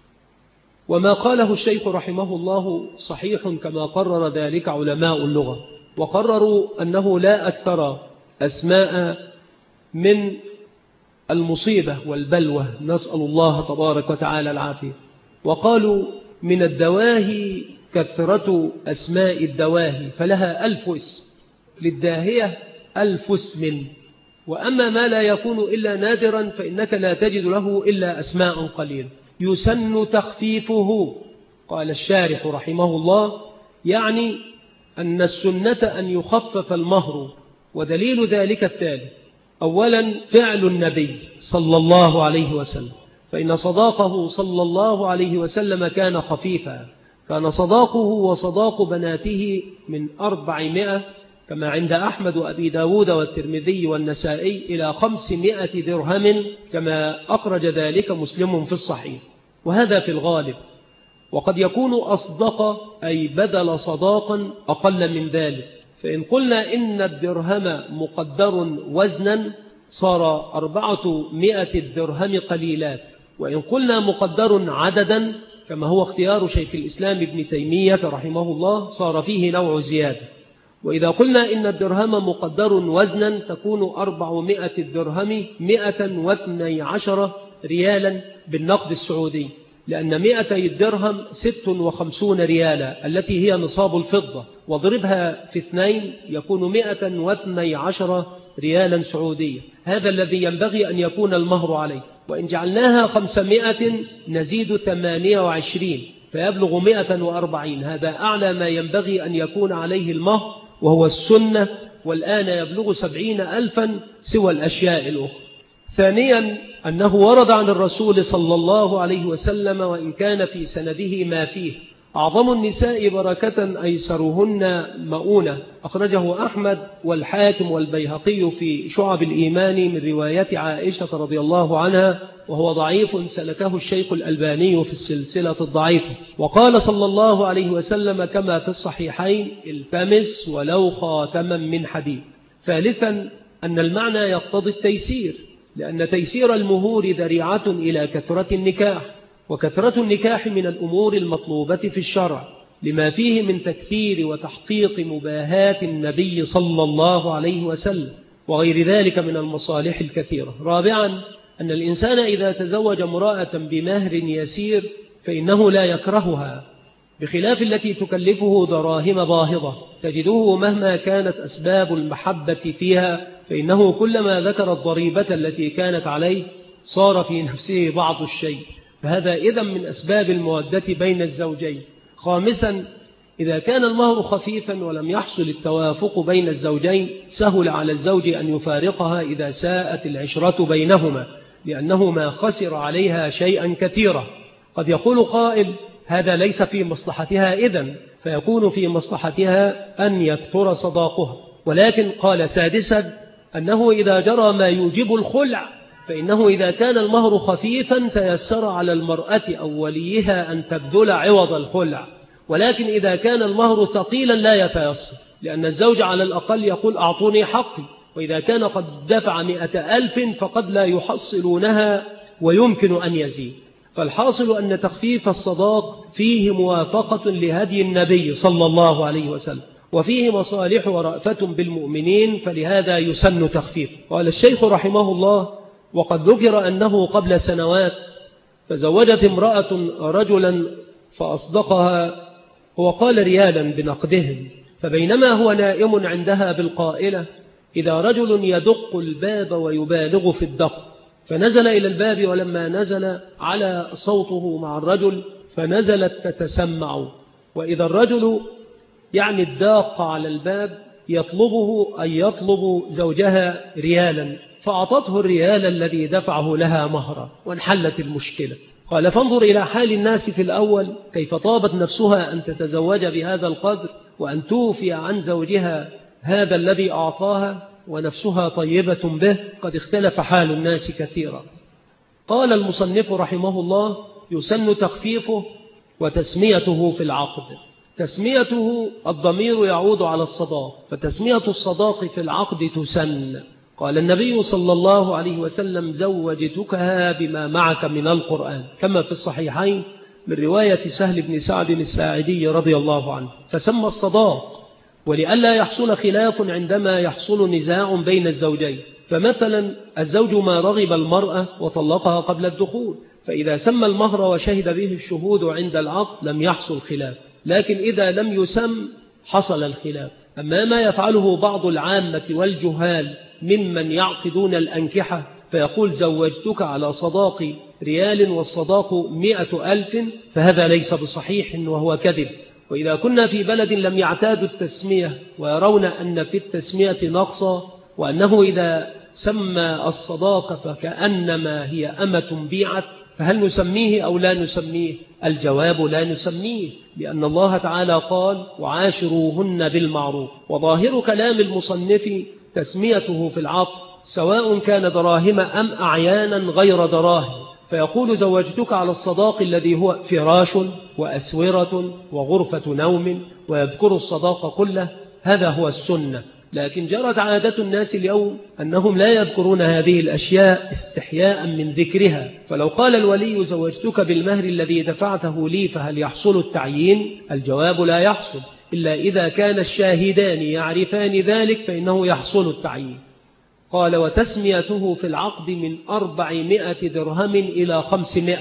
وما قاله الشيخ رحمه الله صحيح كما قرر ذلك علماء اللغة، وقرروا أنه لا أكثر أسماء من المصيبة والبلوى، نسأل الله تبارك وتعالى العافية. وقالوا من الدواهي كثرة أسماء الدواهي، فلها 1000 اسم، للداهية 1000 اسم، وأما ما لا يكون إلا نادرا فإنك لا تجد له إلا أسماء قليل. يسن تخفيفه. قال الشارح رحمه الله: يعني أن السنة أن يخفف المهر، ودليل ذلك التالي: أولا فعل النبي صلى الله عليه وسلم، فإن صداقه صلى الله عليه وسلم كان خفيفا، كان صداقه وصداق بناته من 400 كما عند أحمد وأبي داود والترمذي والنسائي إلى 500 درهم كما أخرج ذلك مسلم في الصحيح، وهذا في الغالب. وقد يكون أصدق أي بدل صداقا أقل من ذلك، فإن قلنا إن الدرهم مقدر وزنا صار 400 الدرهم قليلات، وإن قلنا مقدر عددا كما هو اختيار شيخ الإسلام ابن تيمية رحمه الله صار فيه نوع زيادة. وإذا قلنا إن الدرهم مقدر وزنا تكون 400 الدرهم 112 ريالا بالنقد السعودي، لأن 200 الدرهم 56 ريالا التي هي نصاب الفضة، واضربها في 2 يكون 112 ريالا سعودية. هذا الذي ينبغي أن يكون المهر عليه. وإن جعلناها 500 نزيد 28 فيبلغ 140، هذا أعلى ما ينبغي أن يكون عليه المهر وهو السنة، والآن يبلغ 70,000 سوى الأشياء الأخرى. ثانيا أنه ورد عن الرسول صلى الله عليه وسلم، وإن كان في سنده ما فيه: أعظم النساء بركة أيسرهن مؤونة، أخرجه أحمد والحاكم والبيهقي في شعب الإيمان من رواية عائشة رضي الله عنها، وهو ضعيف سلكه الشيخ الألباني في السلسلة الضعيفة. وقال صلى الله عليه وسلم كما في الصحيحين: التمس ولو خاتما من حديد. ثالثا أن المعنى يقتضي التيسير، لأن تيسير المهور ذريعة إلى كثرة النكاح، وكثرة النكاح من الأمور المطلوبة في الشرع لما فيه من تكثير وتحقيق مباهات النبي صلى الله عليه وسلم وغير ذلك من المصالح الكثيرة. رابعا أن الإنسان إذا تزوج امرأة بمهر يسير فإنه لا يكرهها، بخلاف التي تكلفه دراهم باهظة تجده مهما كانت أسباب المحبة فيها فإنه كلما ذكر الضريبة التي كانت عليه صار في نفسه بعض الشيء، فهذا إذن من أسباب المودة بين الزوجين. خامسا، إذا كان المهر خفيفا ولم يحصل التوافق بين الزوجين سهل على الزوج أن يفارقها إذا ساءت العشرة بينهما، لأنه ما خسر عليها شيئا كثيرا. قد يقول قائل هذا ليس في مصلحتها إذن، فيكون في مصلحتها أن يكثر صداقها. ولكن قال سادسا أنه إذا جرى ما يوجب الخلع فإنه إذا كان المهر خفيفا تيسر على المرأة أو وليها أن تبذل عوض الخلع، ولكن إذا كان المهر ثقيلا لا يتيسر، لأن الزوج على الأقل يقول أعطوني حقي، وإذا كان قد دفع 100,000 فقد لا يحصلونها ويمكن أن يزيد. فالحاصل أن تخفيف الصداق فيه موافقة لهدي النبي صلى الله عليه وسلم، وفيه مصالح ورأفة بالمؤمنين، فلهذا يسن تخفيف. قال الشيخ رحمه الله: وقد ذكر أنه قبل سنوات تزوجت امرأة رجلا فأصدقها وقال ريالا بنقدهم، فبينما هو نائم عندها بالقائلة إذا رجل يدق الباب ويبالغ في الدق، فنزل إلى الباب، ولما نزل على صوته مع الرجل فنزلت تتسمع، وإذا الرجل يعني الداق على الباب يطلبه أي يطلب زوجها ريالا، فأعطته الريال الذي دفعه لها مهرا وانحلت المشكلة. قال: فانظر إلى حال الناس في الأول كيف طابت نفسها أن تتزوج بهذا القدر وأن توفي عن زوجها هذا الذي أعطاها ونفسها طيبة به، قد اختلف حال الناس كثيرا. قال المصنف رحمه الله: يسن تخفيفه وتسميته في العقد. تسميته الضمير يعود على الصداق، فتسمية الصداق في العقد تسن. قال النبي صلى الله عليه وسلم: زوجتكها بما معك من القرآن، كما في الصحيحين من رواية سهل بن سعد الساعدي رضي الله عنه، فسمى الصداق ولئلا يحصل خلاف عندما يحصل نزاع بين الزوجين. فمثلا الزوج ما رغب المرأة وطلقها قبل الدخول، فإذا سمى المهر وشهد به الشهود عند العقد لم يحصل خلاف، لكن إذا لم يسم حصل الخلاف. أما ما يفعله بعض العامة والجهال ممن يعقدون الأنكحة فيقول زوجتك على صداق ريال والصداق 100,000، فهذا ليس بصحيح وهو كذب. وإذا كنا في بلد لم يعتادوا التسمية ويرون أن في التسمية نقصا، وأنه إذا سمى الصداق فكأنما هي أمة بيعت، فهل نسميه أو لا نسميه؟ الجواب: لا نسميه، لأن الله تعالى قال: وعاشروهن بالمعروف. وظاهر كلام المصنف تسميته في العقد سواء كان دراهم أم أعيانا غير دراهم، فيقول زوجتك على الصداق الذي هو فراش وأسورة وغرفة نوم، ويذكر الصداق كله، هذا هو السنة. لكن جرت عادة الناس اليوم أنهم لا يذكرون هذه الأشياء استحياء من ذكرها، فلو قال الولي زوجتك بالمهر الذي دفعته لي فهل يحصل التعيين؟ الجواب: لا يحصل، إلا إذا كان الشاهدان يعرفان ذلك فإنه يحصل التعيين. قال: وتسميته في العقد من 400 درهم إلى 500.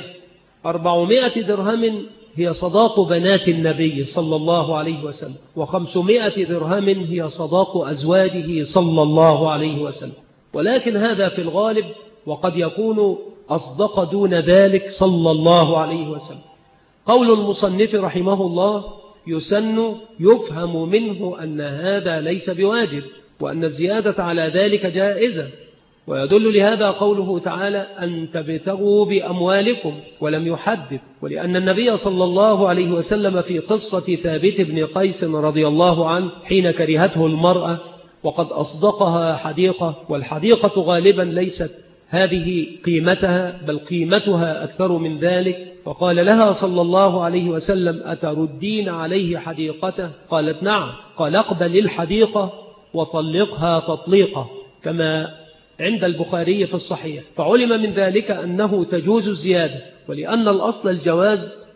400 درهم هي صداق بنات النبي صلى الله عليه وسلم، و500 درهم هي صداق أزواجه صلى الله عليه وسلم، ولكن هذا في الغالب، وقد يكون أصدق دون ذلك صلى الله عليه وسلم. قول المصنف رحمه الله: يسن، يفهم منه أن هذا ليس بواجب، وأن الزيادة على ذلك جائزة، ويدل لهذا قوله تعالى: أن تبتغوا بأموالكم، ولم يحدد، ولأن النبي صلى الله عليه وسلم في قصة ثابت بن قيس رضي الله عنه حين كرهته المرأة وقد أصدقها حديقة، والحديقة غالبا ليست هذه قيمتها بل قيمتها أكثر من ذلك، فقال لها صلى الله عليه وسلم: أتردين عليه حديقته؟ قالت: نعم. قال: اقبل الحديقة وطلقها تطليقة، كما عند البخاري في الصحيح. فعلم من ذلك أنه تجوز الزيادة، ولأن الأصل الجواز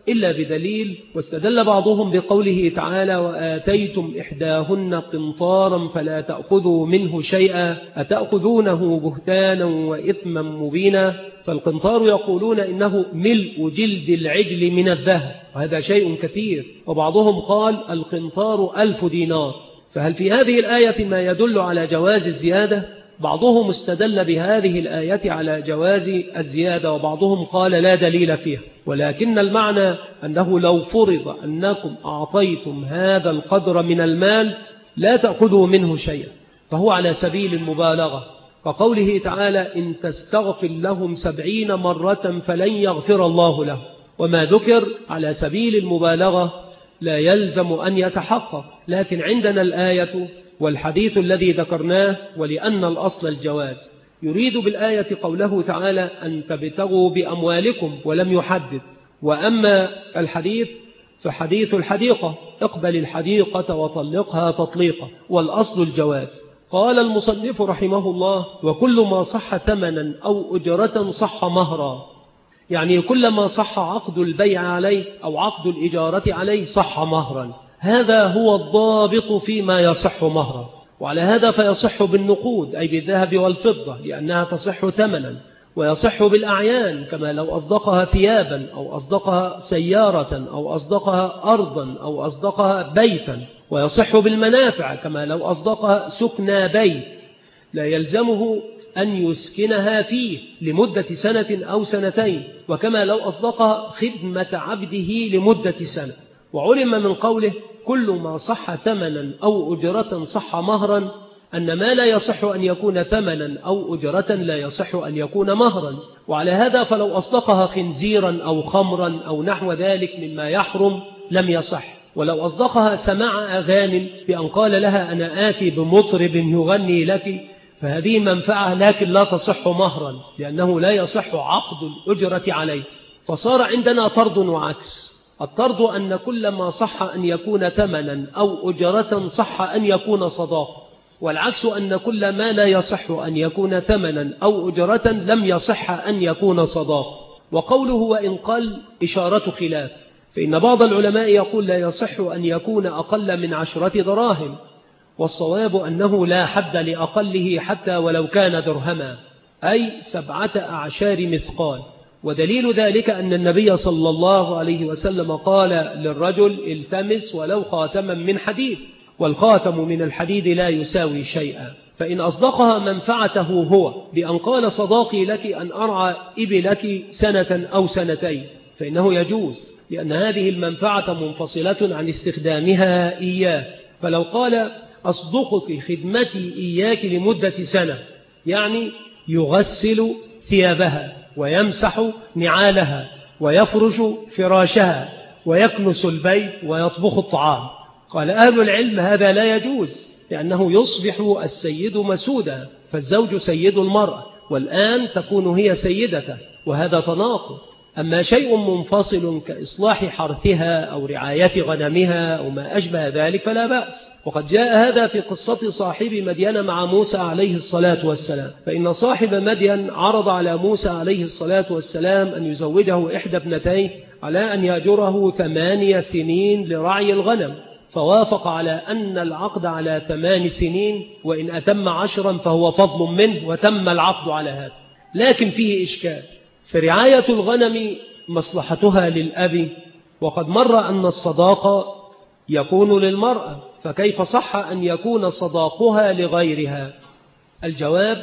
إلا بدليل. واستدل بعضهم بقوله تعالى وآتيتم إحداهن قنطارا فلا تأخذوا منه شيئا أتأخذونه بهتانا وإثما مبينا. فالقنطار يقولون إنه ملء جلد العجل من الذهب، وهذا شيء كثير. وبعضهم قال القنطار 1000 دينار. فهل في هذه الآية ما يدل على جواز الزيادة؟ بعضهم استدل بهذه الآية على جواز الزيادة، وبعضهم قال لا دليل فيها، ولكن المعنى أنه لو فرض أنكم أعطيتم هذا القدر من المال لا تأخذوا منه شيئا، فهو على سبيل المبالغة، كقوله تعالى إن تستغفر لهم 70 مرة فلن يغفر الله لهم. وما ذكر على سبيل المبالغة لا يلزم أن يتحقق، لكن عندنا الآية والحديث الذي ذكرناه، ولأن الأصل الجواز. يريد بالآية قوله تعالى أن تبتغوا بأموالكم ولم يحدد. وأما الحديث فحديث الحديقة اقبل الحديقة وطلقها تطليقا، والأصل الجواز. قال المصنف رحمه الله وكل ما صح ثمنا أو أجرة صح مهرا، يعني كل ما صح عقد البيع عليه أو عقد الإجارة عليه صح مهرا. هذا هو الضابط فيما يصح مهرا. وعلى هذا فيصح بالنقود أي بالذهب والفضة لأنها تصح ثمنا، ويصح بالأعيان كما لو أصدقها ثيابا أو أصدقها سيارة أو أصدقها أرضا أو أصدقها بيتا، ويصح بالمنافع كما لو أصدقها سكنى بيت لا يلزمه أن يسكنها فيه لمدة سنة أو سنتين، وكما لو أصدقها خدمة عبده لمدة سنة. وعلم من قوله كل ما صح ثمنا أو أجرة صح مهرا أن ما لا يصح أن يكون ثمنا أو أجرة لا يصح أن يكون مهرا. وعلى هذا فلو أصدقها خنزيرا أو خمرا أو نحو ذلك مما يحرم لم يصح. ولو أصدقها سماع أغاني بأن قال لها أنا آتي بمطرب يغني لك فهذه منفعة لكن لا تصح مهرا لأنه لا يصح عقد الأجرة عليه. فصار عندنا طرد وعكس. الطرد أن كل ما صح أن يكون ثمنا أو أجرة صح أن يكون صداقة، والعكس أن كل ما لا يصح أن يكون ثمنا أو أجرة لم يصح أن يكون صداقة. وقوله وإن قل إشارة خلاف، فإن بعض العلماء يقول لا يصح أن يكون أقل من 10 دراهم، والصواب أنه لا حد لأقله حتى ولو كان درهما أي 7 أعشار مثقال. ودليل ذلك أن النبي صلى الله عليه وسلم قال للرجل التمس ولو خاتما من حديد، والخاتم من الحديد لا يساوي شيئا. فإن أصدقها منفعته هو بأن قال صداقي لك أن أرعى إبلك سنة أو سنتين فإنه يجوز، لأن هذه المنفعة منفصلة عن استخدامها إياه. فلو قال أصدقك خدمتي إياك لمدة سنة، يعني يغسل ثيابها ويمسح نعالها ويفرش فراشها ويكنس البيت ويطبخ الطعام، قال أهل العلم هذا لا يجوز، لأنه يصبح السيد مسودا، فالزوج سيد المرأة والآن تكون هي سيدته، وهذا تناقض. أما شيء منفصل كإصلاح حرثها أو رعاية غنمها أو ما أشبه ذلك فلا بأس. وقد جاء هذا في قصة صاحب مدين مع موسى عليه الصلاة والسلام، فإن صاحب مدين عرض على موسى عليه الصلاة والسلام أن يزوجه إحدى ابنتيه على أن يأجره 8 سنين لرعي الغنم، فوافق على أن العقد على 8 سنين، وإن أتم 10 فهو فضل منه، وتم العقد على هذا. لكن فيه إشكال، فرعاية الغنم مصلحتها للأب، وقد مر أن الصداق يكون للمرأة، فكيف صح أن يكون صداقها لغيرها؟ الجواب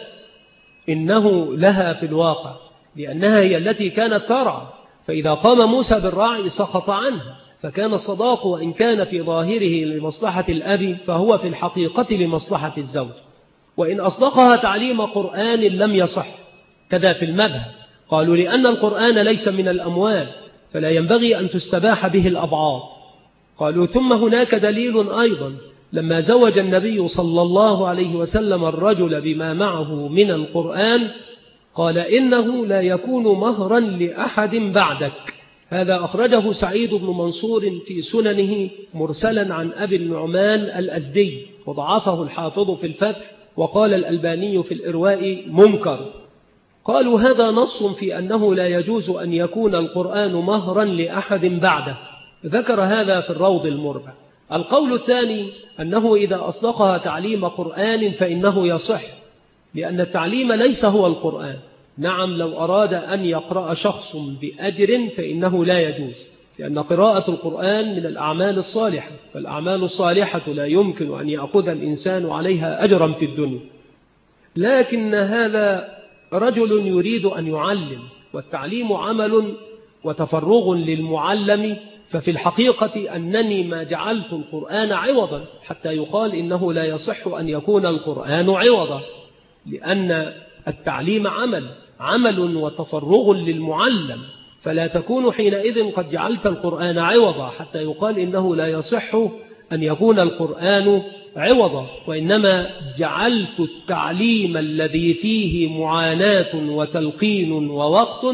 إنه لها في الواقع، لأنها هي التي كانت ترعى، فإذا قام موسى بالرعي سقط عنها، فكان الصداق وإن كان في ظاهره لمصلحة الأب فهو في الحقيقة لمصلحة الزوج. وإن أصدقها تعليم قرآن لم يصح، كذا في المذهب، قالوا لأن القرآن ليس من الأموال فلا ينبغي أن تستباح به الأبعاض. قالوا ثم هناك دليل أيضا، لما زوج النبي صلى الله عليه وسلم الرجل بما معه من القرآن قال إنه لا يكون مهرا لأحد بعدك. هذا أخرجه سعيد بن منصور في سننه مرسلا عن أبي النعمان الأزدي، وضعفه الحافظ في الفتح، وقال الألباني في الإرواء منكر. قالوا هذا نص في أنه لا يجوز أن يكون القرآن مهرا لأحد بعده، ذكر هذا في الروض المربع. القول الثاني أنه إذا أصدقها تعليم قرآن فإنه يصح، لأن التعليم ليس هو القرآن. نعم، لو أراد أن يقرأ شخص بأجر فإنه لا يجوز، لأن قراءة القرآن من الأعمال الصالحة، فالأعمال الصالحة لا يمكن أن يأخذ الإنسان عليها أجرا في الدنيا. لكن هذا رجل يريد أن يعلم، والتعليم عمل وتفرغ للمعلم، ففي الحقيقة أنني ما جعلت القرآن عوضا حتى يقال إنه لا يصح أن يكون القرآن عوضا، لأن التعليم عمل وتفرغ للمعلم، فلا تكون حينئذ قد جعلت القرآن عوضا حتى يقال إنه لا يصح أن يكون القرآن عوضا، وإنما جعلت التعليم الذي فيه معاناة وتلقين ووقت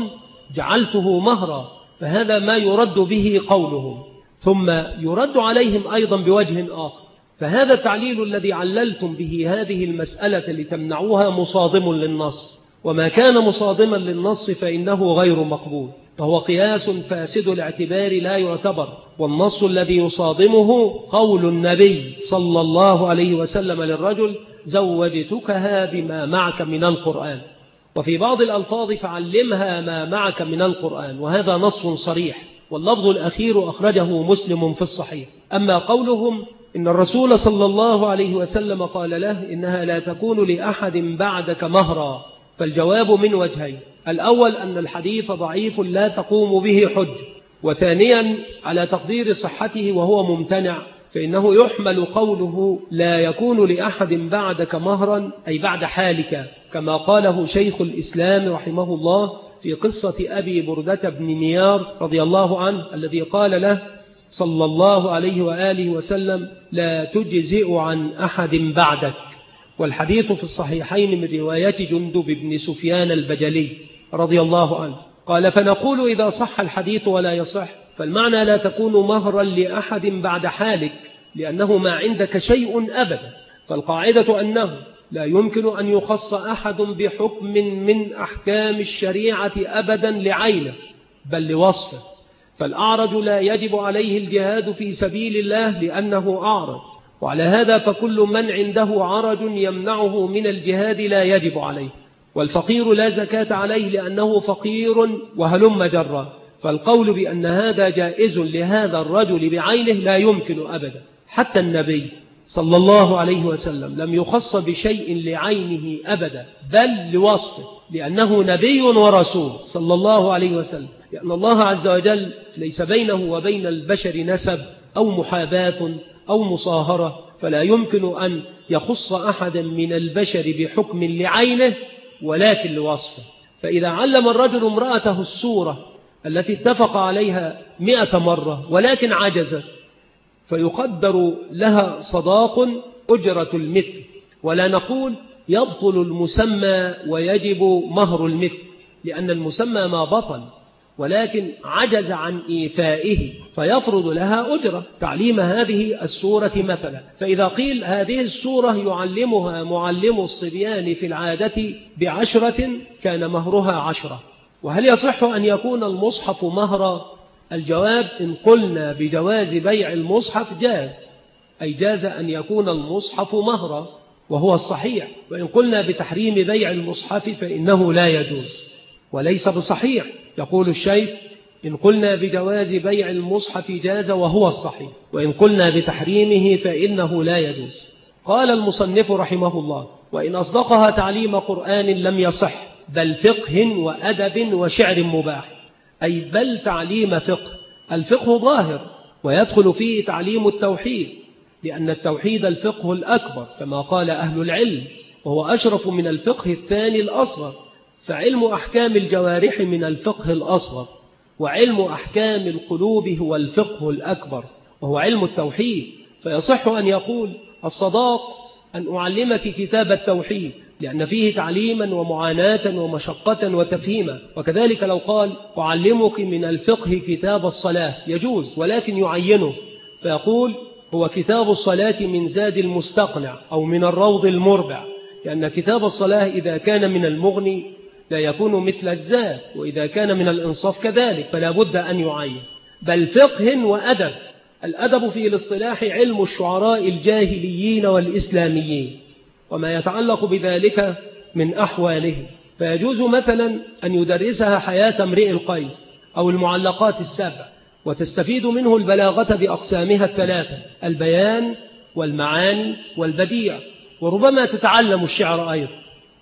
جعلته مهرا، فهذا ما يرد به قولهم. ثم يرد عليهم أيضا بوجه آخر، فهذا التعليل الذي عللتم به هذه المسألة لتمنعوها مصادم للنص، وما كان مصادما للنص فإنه غير مقبول، فهو قياس فاسد الاعتبار لا يعتبر، والنص الذي يصادمه قول النبي صلى الله عليه وسلم للرجل: زودتكها بما معك من القرآن، وفي بعض الألفاظ فعلمها ما معك من القرآن، وهذا نص صريح، واللفظ الأخير أخرجه مسلم في الصحيح. أما قولهم إن الرسول صلى الله عليه وسلم قال له إنها لا تكون لأحد بعدك مهرا، فالجواب من وجهين: الأول أن الحديث ضعيف لا تقوم به حج، وثانيا على تقدير صحته وهو ممتنع، فإنه يحمل قوله لا يكون لأحد بعدك مهرا أي بعد حالك، كما قاله شيخ الإسلام رحمه الله في قصة أبي بردة بن نيار رضي الله عنه الذي قال له صلى الله عليه وآله وسلم: لا تجزئ عن أحد بعدك. والحديث في الصحيحين من رواية جندب بن سفيان البجلي رضي الله عنه. قال: فنقول إذا صح الحديث ولا يصح فالمعنى لا تكون مهرا لأحد بعد حالك، لأنه ما عندك شيء أبدا، فالقاعدة أنه لا يمكن أن يخص أحد بحكم من أحكام الشريعة أبدا لعينه بل لوصفه، فالأعرج لا يجب عليه الجهاد في سبيل الله لأنه أعرج، وعلى هذا فكل من عنده عرج يمنعه من الجهاد لا يجب عليه، والفقير لا زكاة عليه لأنه فقير وهلم جرا، فالقول بأن هذا جائز لهذا الرجل بعينه لا يمكن أبدا. حتى النبي صلى الله عليه وسلم لم يخص بشيء لعينه أبدا بل لوصفه، لأنه نبي ورسول صلى الله عليه وسلم، لأن الله عز وجل ليس بينه وبين البشر نسب أو محاباة أو مصاهرة، فلا يمكن أن يخص أحدا من البشر بحكم لعينه ولكن لوصفه. فإذا علم الرجل امرأته السورة التي اتفق عليها 100 مرة ولكن عجزت، فيقدر لها صداق أجرة المثل، ولا نقول يبطل المسمى ويجب مهر المثل، لأن المسمى ما بطل ولكن عجز عن إيفائه فيفرض لها أجرة تعليم هذه السورة مثلا. فإذا قيل هذه السورة يعلمها معلم الصبيان في العادة ب10 كان مهرها 10. وهل يصح أن يكون المصحف مهرا؟ الجواب: إن قلنا بجواز بيع المصحف جاز، أي جاز أن يكون المصحف مهرا وهو الصحيح، وإن قلنا بتحريم بيع المصحف فإنه لا يجوز وليس بصحيح. يقول الشيخ: إن قلنا بجواز بيع المصحف جاز وهو الصحيح، وإن قلنا بتحريمه فإنه لا يجوز. قال المصنف رحمه الله: وإن أصدقها تعليم قرآن لم يصح، بل فقه وأدب وشعر مباح، أي بل تعليم فقه. الفقه ظاهر ويدخل فيه تعليم التوحيد، لأن التوحيد الفقه الأكبر كما قال أهل العلم، وهو أشرف من الفقه الثاني الأصغر، فعلم أحكام الجوارح من الفقه الأصغر، وعلم أحكام القلوب هو الفقه الأكبر وهو علم التوحيد. فيصح أن يقول الصداق أن أعلمك كتاب التوحيد، لأن فيه تعليما ومعاناة ومشقة وتفهيما. وكذلك لو قال أعلمك من الفقه كتاب الصلاة يجوز، ولكن يعينه فيقول هو كتاب الصلاة من زاد المستقنع أو من الروض المربع، لأن كتاب الصلاة إذا كان من المغني لا يكون مثل الذات، وإذا كان من الإنصاف كذلك فلا بد أن يعين. بل فقه وأدب. الأدب في الاصطلاح علم الشعراء الجاهليين والإسلاميين وما يتعلق بذلك من أحوالهم، فيجوز مثلا أن يدرسها حياة امرئ القيس أو المعلقات السبع، وتستفيد منه البلاغة بأقسامها الثلاثة: البيان والمعاني والبديع. وربما تتعلم الشعر أيضا،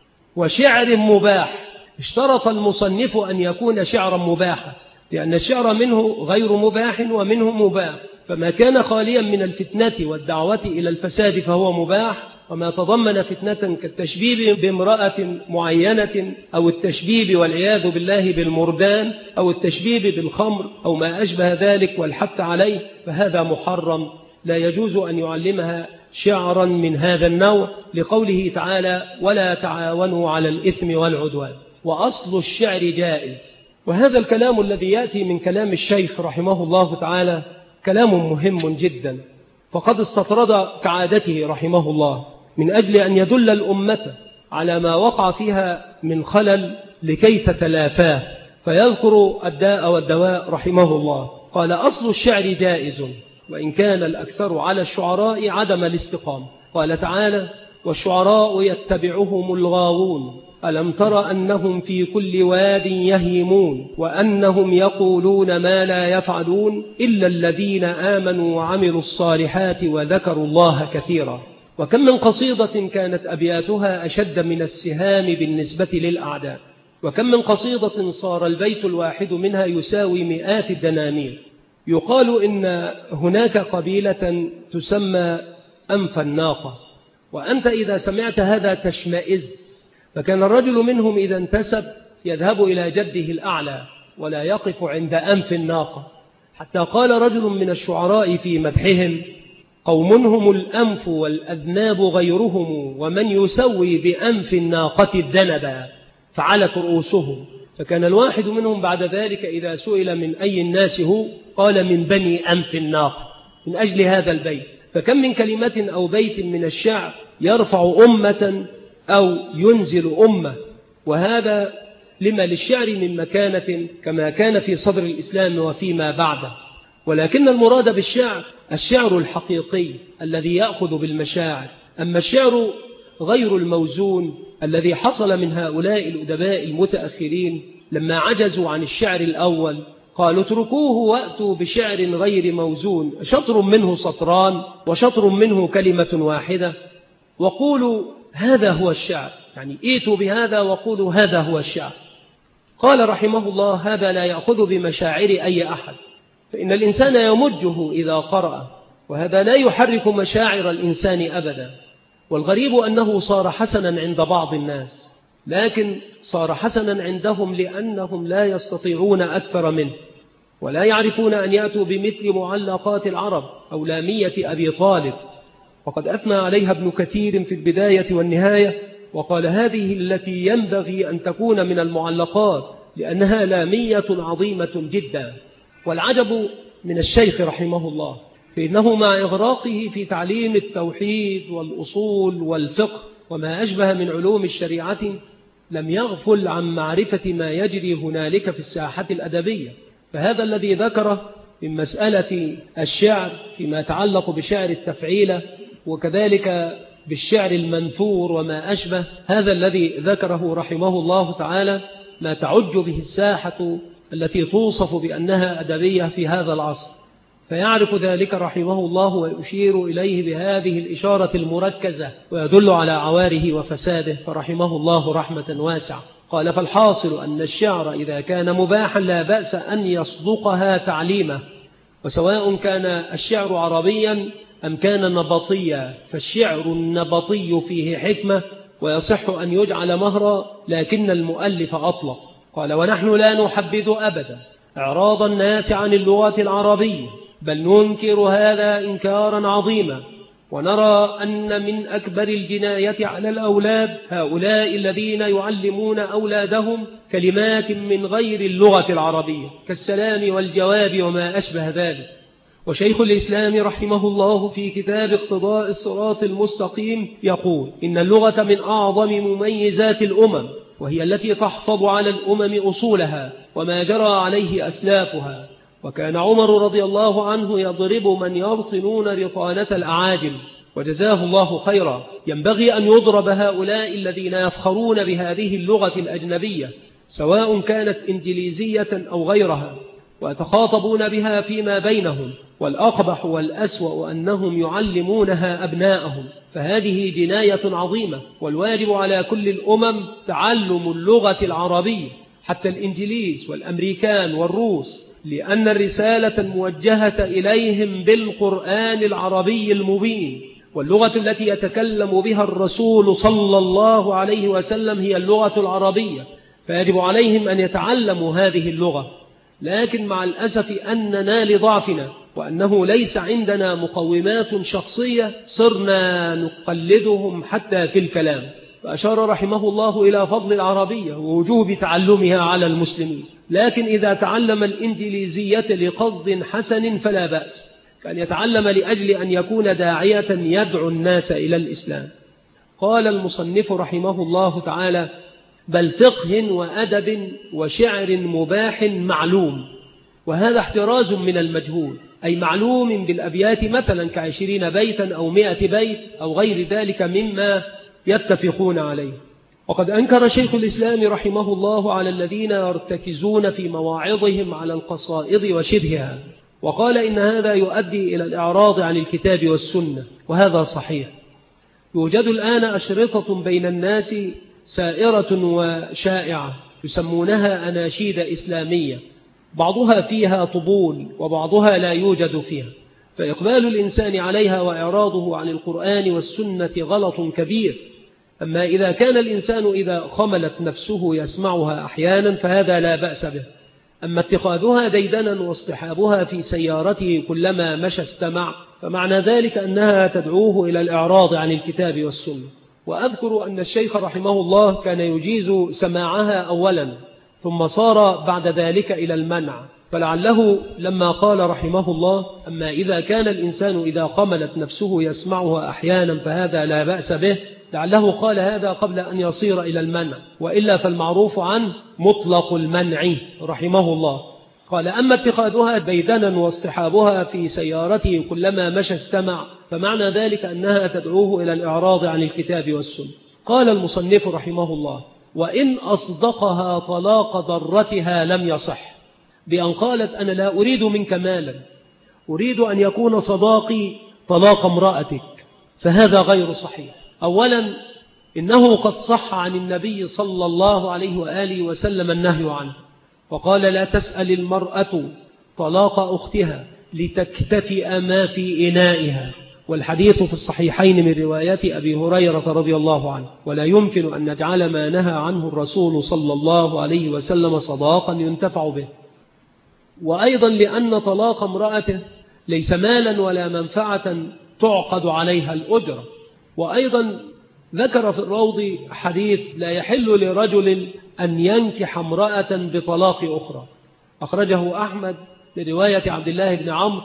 وشعر مباح. اشترط المصنف أن يكون شعرا مباحا، لأن الشعر منه غير مباح ومنه مباح، فما كان خاليا من الفتنة والدعوة إلى الفساد فهو مباح، وما تضمن فتنة كالتشبيب بامرأة معينة أو التشبيب والعياذ بالله بالمردان أو التشبيب بالخمر أو ما أشبه ذلك والحث عليه، فهذا محرم، لا يجوز أن يعلمها شعرا من هذا النوع، لقوله تعالى: ولا تعاونوا على الإثم والعدوان. وأصل الشعر جائز. وهذا الكلام الذي يأتي من كلام الشيخ رحمه الله تعالى كلام مهم جدا، فقد استطرد كعادته رحمه الله من أجل أن يدل الأمة على ما وقع فيها من خلل لكي تتلافاه، فيذكر الداء والدواء رحمه الله. قال: أصل الشعر جائز، وإن كان الأكثر على الشعراء عدم الاستقامة. قال تعالى: والشعراء يتبعهم الغاوون ألم تر أنهم في كل واد يهيمون وأنهم يقولون ما لا يفعلون إلا الذين آمنوا وعملوا الصالحات وذكروا الله كثيرا. وكم من قصيدة كانت أبياتها أشد من السهام بالنسبة للأعداء، وكم من قصيدة صار البيت الواحد منها يساوي مئات الدنانير. يقال إن هناك قبيلة تسمى أنف الناقة، وأنت إذا سمعت هذا تشمئز. فكان الرجل منهم إذا انتسب يذهب إلى جده الأعلى ولا يقف عند أنف الناقة، حتى قال رجل من الشعراء في مدحهم: قوم هم الأنف والأذناب غيرهم ومن يسوي بأنف الناقة الذنبا فعلت رؤوسهم. فكان الواحد منهم بعد ذلك إذا سئل من أي الناس هو قال: من بني أنف الناقة، من أجل هذا البيت. فكم من كلمة أو بيت من الشعر يرفع أمة أو ينزل أمة، وهذا لما للشعر من مكانة كما كان في صدر الإسلام وفيما بعده. ولكن المراد بالشعر الشعر الحقيقي الذي يأخذ بالمشاعر. أما الشعر غير الموزون الذي حصل من هؤلاء الأدباء المتأخرين لما عجزوا عن الشعر الأول قالوا: اتركوه وأتوا بشعر غير موزون، شطر منه سطران وشطر منه كلمة واحدة، وقولوا هذا هو الشعر، يعني ائتوا بهذا وقولوا هذا هو الشعر. قال رحمه الله: هذا لا يأخذ بمشاعر أي أحد، فإن الإنسان يمجه إذا قرأ، وهذا لا يحرك مشاعر الإنسان أبدا. والغريب أنه صار حسنا عند بعض الناس، لكن صار حسنا عندهم لأنهم لا يستطيعون أكثر منه، ولا يعرفون أن يأتوا بمثل معلقات العرب أو لامية أبي طالب، وقد أثنى عليها ابن كثير في البداية والنهاية، وقال: هذه التي ينبغي أن تكون من المعلقات لأنها لامية عظيمة جدا. والعجب من الشيخ رحمه الله فإنه مع إغراقه في تعليم التوحيد والأصول والفقه وما أشبه من علوم الشريعة لم يغفل عن معرفة ما يجري هنالك في الساحة الأدبية. فهذا الذي ذكره من مسألة الشعر فيما يتعلق بشعر التفعيلة وكذلك بالشعر المنثور وما أشبه، هذا الذي ذكره رحمه الله تعالى ما تعج به الساحة التي توصف بأنها أدبية في هذا العصر، فيعرف ذلك رحمه الله ويشير إليه بهذه الإشارة المركزة ويدل على عواره وفساده، فرحمه الله رحمة واسعة. قال: فالحاصل أن الشعر إذا كان مباحا لا بأس أن يصدقها تعليمه، وسواء كان الشعر عربيا أم كان نبطيا، فالشعر النبطي فيه حكمة ويصح أن يجعل مهرا، لكن المؤلف أطلق. قال: ونحن لا نحبذ أبدا إعراض الناس عن اللغة العربية، بل ننكر هذا إنكارا عظيما، ونرى أن من أكبر الجناية على الأولاد هؤلاء الذين يعلمون أولادهم كلمات من غير اللغة العربية كالسلام والجواب وما أشبه ذلك. وشيخ الإسلام رحمه الله في كتاب اقتضاء الصراط المستقيم يقول: إن اللغة من أعظم مميزات الأمم، وهي التي تحفظ على الأمم أصولها وما جرى عليه أسلافها. وكان عمر رضي الله عنه يضرب من يبطنون رطانة الأعاجم، وجزاه الله خيرا. ينبغي أن يضرب هؤلاء الذين يفخرون بهذه اللغة الأجنبية، سواء كانت إنجليزية أو غيرها، ويتخاطبون بها فيما بينهم، والأقبح والأسوأ أنهم يعلمونها أبناءهم، فهذه جناية عظيمة. والواجب على كل الأمم تعلم اللغة العربية، حتى الإنجليز والأمريكان والروس، لأن الرسالة الموجهة إليهم بالقرآن العربي المبين، واللغة التي يتكلم بها الرسول صلى الله عليه وسلم هي اللغة العربية، فيجب عليهم أن يتعلموا هذه اللغة. لكن مع الأسف أننا لضعفنا وأنه ليس عندنا مقومات شخصية صرنا نقلدهم حتى في الكلام. فأشار رحمه الله إلى فضل العربية ووجوب تعلمها على المسلمين، لكن إذا تعلم الإنجليزية لقصد حسن فلا بأس، كأن يتعلم لأجل أن يكون داعية يدعو الناس إلى الإسلام. قال المصنف رحمه الله تعالى: بل فقه وأدب وشعر مباح معلوم، وهذا احتراز من المجهول، أي معلوم بالأبيات مثلا ك20 بيتا أو 100 بيت أو غير ذلك مما يتفقون عليه. وقد أنكر شيخ الإسلام رحمه الله على الذين يرتكزون في مواعظهم على القصائد وشبهها، وقال إن هذا يؤدي إلى الإعراض عن الكتاب والسنة، وهذا صحيح. يوجد الآن أشرطة بين الناس سائرة وشائعة يسمونها أناشيد إسلامية، بعضها فيها طبول وبعضها لا يوجد فيها، فإقبال الإنسان عليها وإعراضه عن القرآن والسنة غلط كبير. أما إذا كان الإنسان إذا خملت نفسه يسمعها أحيانا فهذا لا بأس به. أما اتخاذها ديدنا واصطحابها في سيارته كلما مشى استمع، فمعنى ذلك أنها تدعوه إلى الإعراض عن الكتاب والسنة. وأذكر أن الشيخ رحمه الله كان يجيز سماعها أولا، ثم صار بعد ذلك إلى المنع، فلعله لما قال رحمه الله: أما إذا كان الإنسان إذا قملت نفسه يسمعها أحيانا فهذا لا بأس به، لعله قال هذا قبل أن يصير إلى المنع، وإلا فالمعروف عنه مطلق المنع رحمه الله. قال: أما اتخاذها ديدنا واصطحابها في سيارته كلما مشى استمع، فمعنى ذلك أنها تدعوه إلى الإعراض عن الكتاب والسنة. قال المصنف رحمه الله: وإن أصدقها طلاق ضرتها لم يصح، بأن قالت: أنا لا أريد منك مالا، أريد أن يكون صداقي طلاق امرأتك، فهذا غير صحيح. أولا، إنه قد صح عن النبي صلى الله عليه وآله وسلم النهي عنه، وقال: لا تسأل المرأة طلاق أختها لتكتفئ ما في إنائها، والحديث في الصحيحين من روايات أبي هريرة رضي الله عنه. ولا يمكن أن نجعل ما نهى عنه الرسول صلى الله عليه وسلم صداقا ينتفع به. وأيضا لأن طلاق امرأته ليس مالا ولا منفعة تعقد عليها الأجرة. وأيضا ذكر في الروض حديث: لا يحل لرجل أن ينكح امرأة بطلاق أخرى، أخرجه أحمد لرواية عبد الله بن عمرو،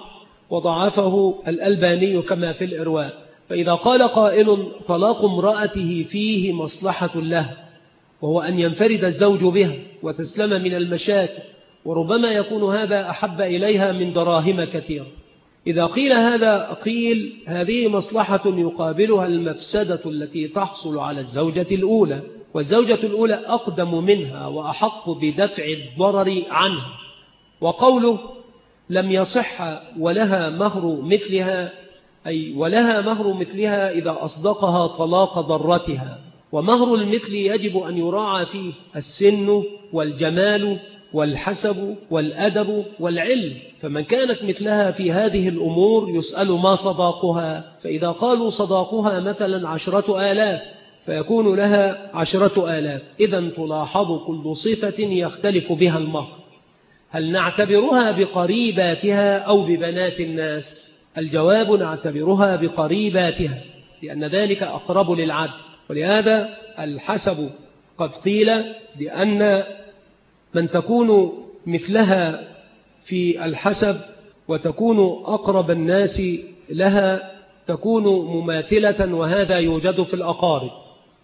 وضعفه الألباني كما في الإرواء. فإذا قال قائل: طلاق امرأته فيه مصلحة له، وهو أن ينفرد الزوج بها وتسلم من المشاكل، وربما يكون هذا أحب إليها من دراهم كثيرة. إذا قيل هذا، قيل: هذه مصلحة يقابلها المفسدة التي تحصل على الزوجة الأولى، والزوجة الأولى أقدم منها وأحق بدفع الضرر عنها. وقوله: لم يصح ولها مهر مثلها، أي ولها مهر مثلها إذا أصدقها طلاق ضرتها. ومهر المثل يجب أن يراعى فيه السن والجمال والحسب والأدب والعلم، فمن كانت مثلها في هذه الأمور يسأل ما صداقها، فإذا قالوا صداقها مثلا 10,000 فيكون لها 10,000. إذن تلاحظ كل صفة يختلف بها المهر. هل نعتبرها بقريباتها أو ببنات الناس؟ الجواب: نعتبرها بقريباتها، لأن ذلك أقرب للعدل. ولهذا الحسب قد قيل لأن من تكون مثلها في الحسب وتكون أقرب الناس لها تكون مماثلة، وهذا يوجد في الأقارب.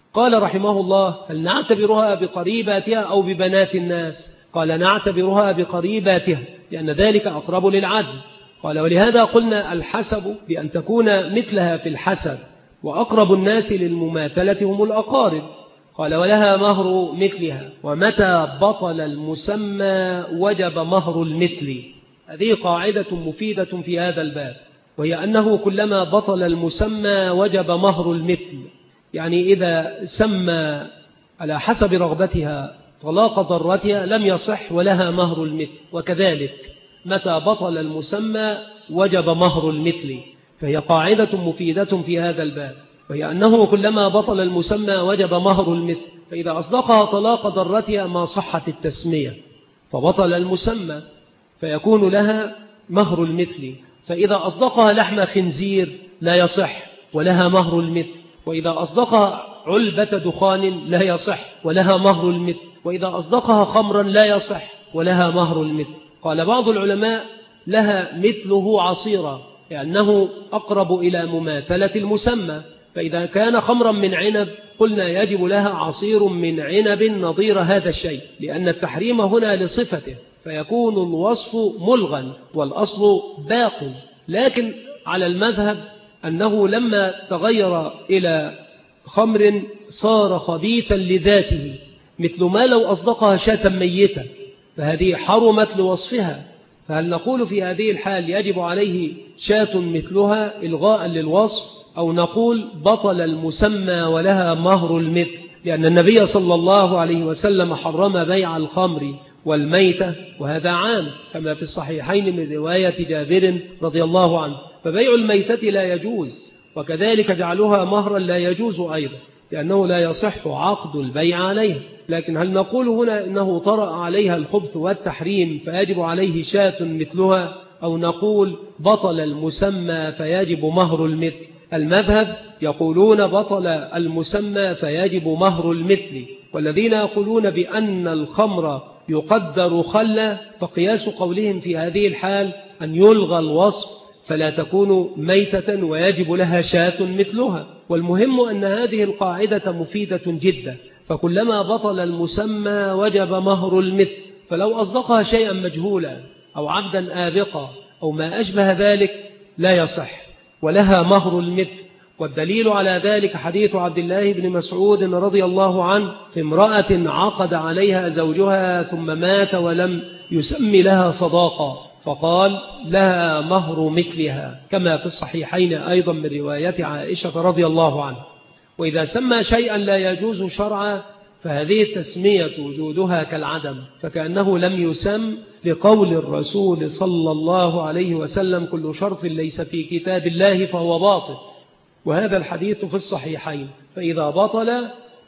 قال رحمه الله: هل نعتبرها بقريباتها أو ببنات الناس؟ قال: نعتبرها بقريباتها لأن ذلك أقرب للعدل. قال: ولهذا قلنا الحسب بأن تكون مثلها في الحسب، وأقرب الناس للمماثلة هم الأقارب. قال: ولها مهر مثلها، ومتى بطل المسمى وجب مهر المثل. هذه قاعدة مفيدة في هذا الباب، وهي أنه كلما بطل المسمى وجب مهر المثل. يعني إذا سمى على حسب رغبتها طلاق ضرتها لم يصح ولها مهر المثل، وكذلك متى بطل المسمى وجب مهر المثل. فهي قاعدة مفيدة في هذا الباب، وهي أنه كلما بطل المسمى وجب مهر المثل. فإذا أصدقها طلاق ضرتها ما صحت التسمية فبطل المسمى فيكون لها مهر المثل. فإذا أصدقها لحم خنزير لا يصح ولها مهر المثل، وإذا أصدقها علبة دخان لا يصح ولها مهر المثل، وإذا أصدقها خمرا لا يصح ولها مهر المثل. قال بعض العلماء: لها مثله عصيرا، لأنه أقرب إلى مماثلة المسمى. فإذا كان خمرا من عنب قلنا يجب لها عصير من عنب نظير هذا الشيء، لأن التحريم هنا لصفته، فيكون الوصف ملغا والأصل باق. لكن على المذهب أنه لما تغير إلى خمر صار خبيثا لذاته، مثل ما لو أصدقها شاة ميتة فهذه حرمت لوصفها. فهل نقول في هذه الحال يجب عليه شاة مثلها إلغاء للوصف، أو نقول بطل المسمى ولها مهر المثل؟ لأن النبي صلى الله عليه وسلم حرم بيع الخمر والميتة، وهذا عام كما في الصحيحين من رواية جابر رضي الله عنه. فبيع الميتة لا يجوز، وكذلك جعلها مهرا لا يجوز أيضا، لأنه لا يصح عقد البيع عليها. لكن هل نقول هنا إنه طرأ عليها الخبث والتحريم فيجب عليه شاة مثلها، أو نقول بطل المسمى فيجب مهر المثل؟ المذهب يقولون بطل المسمى فيجب مهر المثل، والذين يقولون بأن الخمر يقدر خلا فقياس قولهم في هذه الحال أن يلغى الوصف فلا تكون ميتة ويجب لها شاة مثلها. والمهم أن هذه القاعدة مفيدة جدا، فكلما بطل المسمى وجب مهر المثل. فلو أصدقها شيئا مجهولا أو عبدا آبقا أو ما أشبه ذلك لا يصح ولها مهر المثل. والدليل على ذلك حديث عبد الله بن مسعود رضي الله عنه في امرأة عقد عليها زوجها ثم مات ولم يسم لها صداقة، فقال: لها مهر مثلها، كما في الصحيحين أيضا من رواية عائشة رضي الله عنها. وإذا سمى شيئا لا يجوز شرعا فهذه التسمية وجودها كالعدم، فكأنه لم يسم، لقول الرسول صلى الله عليه وسلم: كل شرط ليس في كتاب الله فهو باطل. وهذا الحديث في الصحيحين. فإذا بطل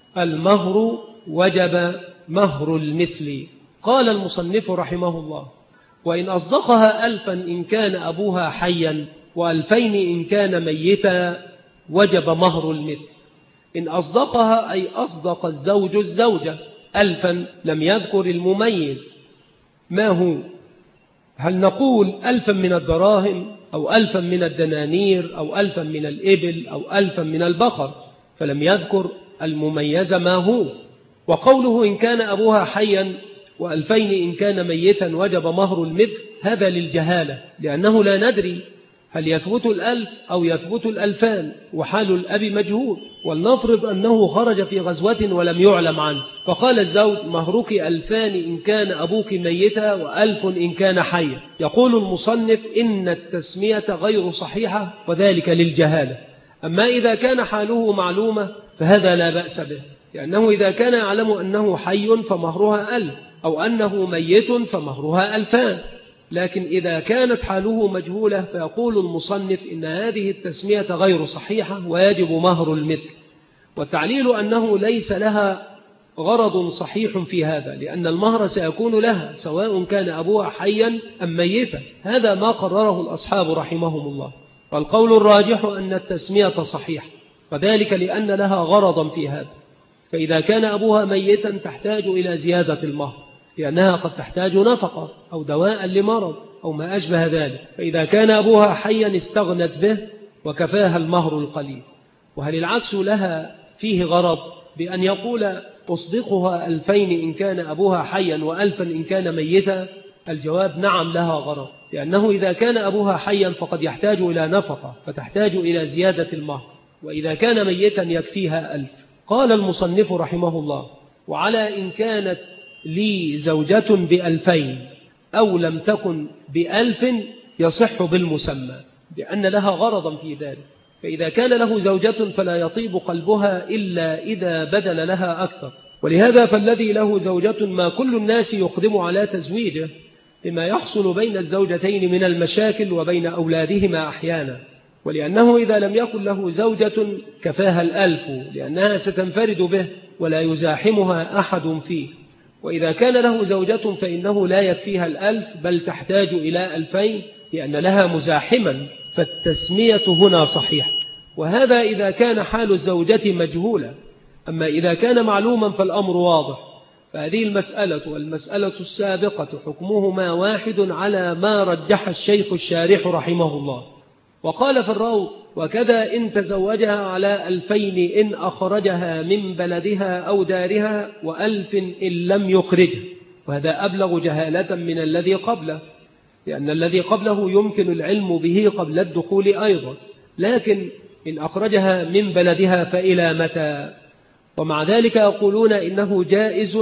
المهر وجب مهر المثل. قال المصنف رحمه الله: وإن أصدقها 1000 إن كان أبوها حيا و2000 إن كان ميتا وجب مهر المثل. إن أصدقها أي أصدق الزوج الزوجة 1000 لم يذكر المميز ما هو، هل نقول 1000 من الدراهم أو 1000 من الدنانير أو 1000 من الإبل أو 1000 من البقر، فلم يذكر المميز ما هو. وقوله إن كان أبوها حيا و2000 إن كان ميتا وجب مهر المثل، هذا للجهالة، لأنه لا ندري هل يثبت 1000 أو يثبت 2000 وحال الأب مجهول. ولنفرض أنه خرج في غزوة ولم يعلم عنه، فقال الزوج: مهرك 2000 إن كان أبوك ميتا و1000 إن كان حيا. يقول المصنف: إن التسمية غير صحيحة وذلك للجهالة. أما إذا كان حاله معلومة فهذا لا بأس به، لأنه إذا كان يعلم أنه حي فمهرها 1000 أو أنه ميت فمهرها 2000. لكن إذا كانت حاله مجهولة فيقول المصنف إن هذه التسمية غير صحيحة ويجب مهر المثل. والتعليل أنه ليس لها غرض صحيح في هذا، لأن المهر سيكون لها سواء كان أبوها حيا أم ميتا. هذا ما قرره الأصحاب رحمهم الله. والقول الراجح أن التسمية صحيحة، وذلك لأن لها غرضا في هذا. فإذا كان أبوها ميتا تحتاج إلى زيادة المهر، لأنها قد تحتاج نفقة أو دواء لمرض أو ما أشبه ذلك. فإذا كان أبوها حيا استغنت به وكفاها المهر القليل. وهل العكس لها فيه غرض؟ بأن يقول أصدقها 2000 إن كان أبوها حيا و1000 إن كان ميتا؟ الجواب نعم لها غرض، لأنه إذا كان أبوها حيا فقد يحتاج إلى نفقة فتحتاج إلى زيادة المهر، وإذا كان ميتا يكفيها 1000. قال المصنف رحمه الله: وعلى إن كانت لي زوجة ب2000 أو لم تكن ب1000 يصح بالمسمى، لأن لها غرضا في ذلك. فإذا كان له زوجة فلا يطيب قلبها إلا إذا بدل لها أكثر، ولهذا فالذي له زوجة ما كل الناس يقدم على تزويجه، لما يحصل بين الزوجتين من المشاكل وبين أولادهما أحيانا، ولأنه إذا لم يكن له زوجة كفاها 1000 لأنها ستنفرد به ولا يزاحمها أحد فيه، وإذا كان له زوجة فإنه لا يكفيها 1000 بل تحتاج إلى 2000 لأن لها مزاحما، فالتسمية هنا صحيح. وهذا إذا كان حال الزوجة مجهولة، أما إذا كان معلوما فالأمر واضح. فهذه المسألة السابقة حكمهما واحد على ما رجح الشيخ الشارح رحمه الله. وقال في الروض: وكذا إن تزوجها على 2000 إن أخرجها من بلدها أو دارها، و1000 إن لم يخرجها. وهذا أبلغ جهالة من الذي قبله، لأن الذي قبله يمكن العلم به قبل الدخول أيضا، لكن إن أخرجها من بلدها فإلى متى؟ ومع ذلك يقولون إنه جائز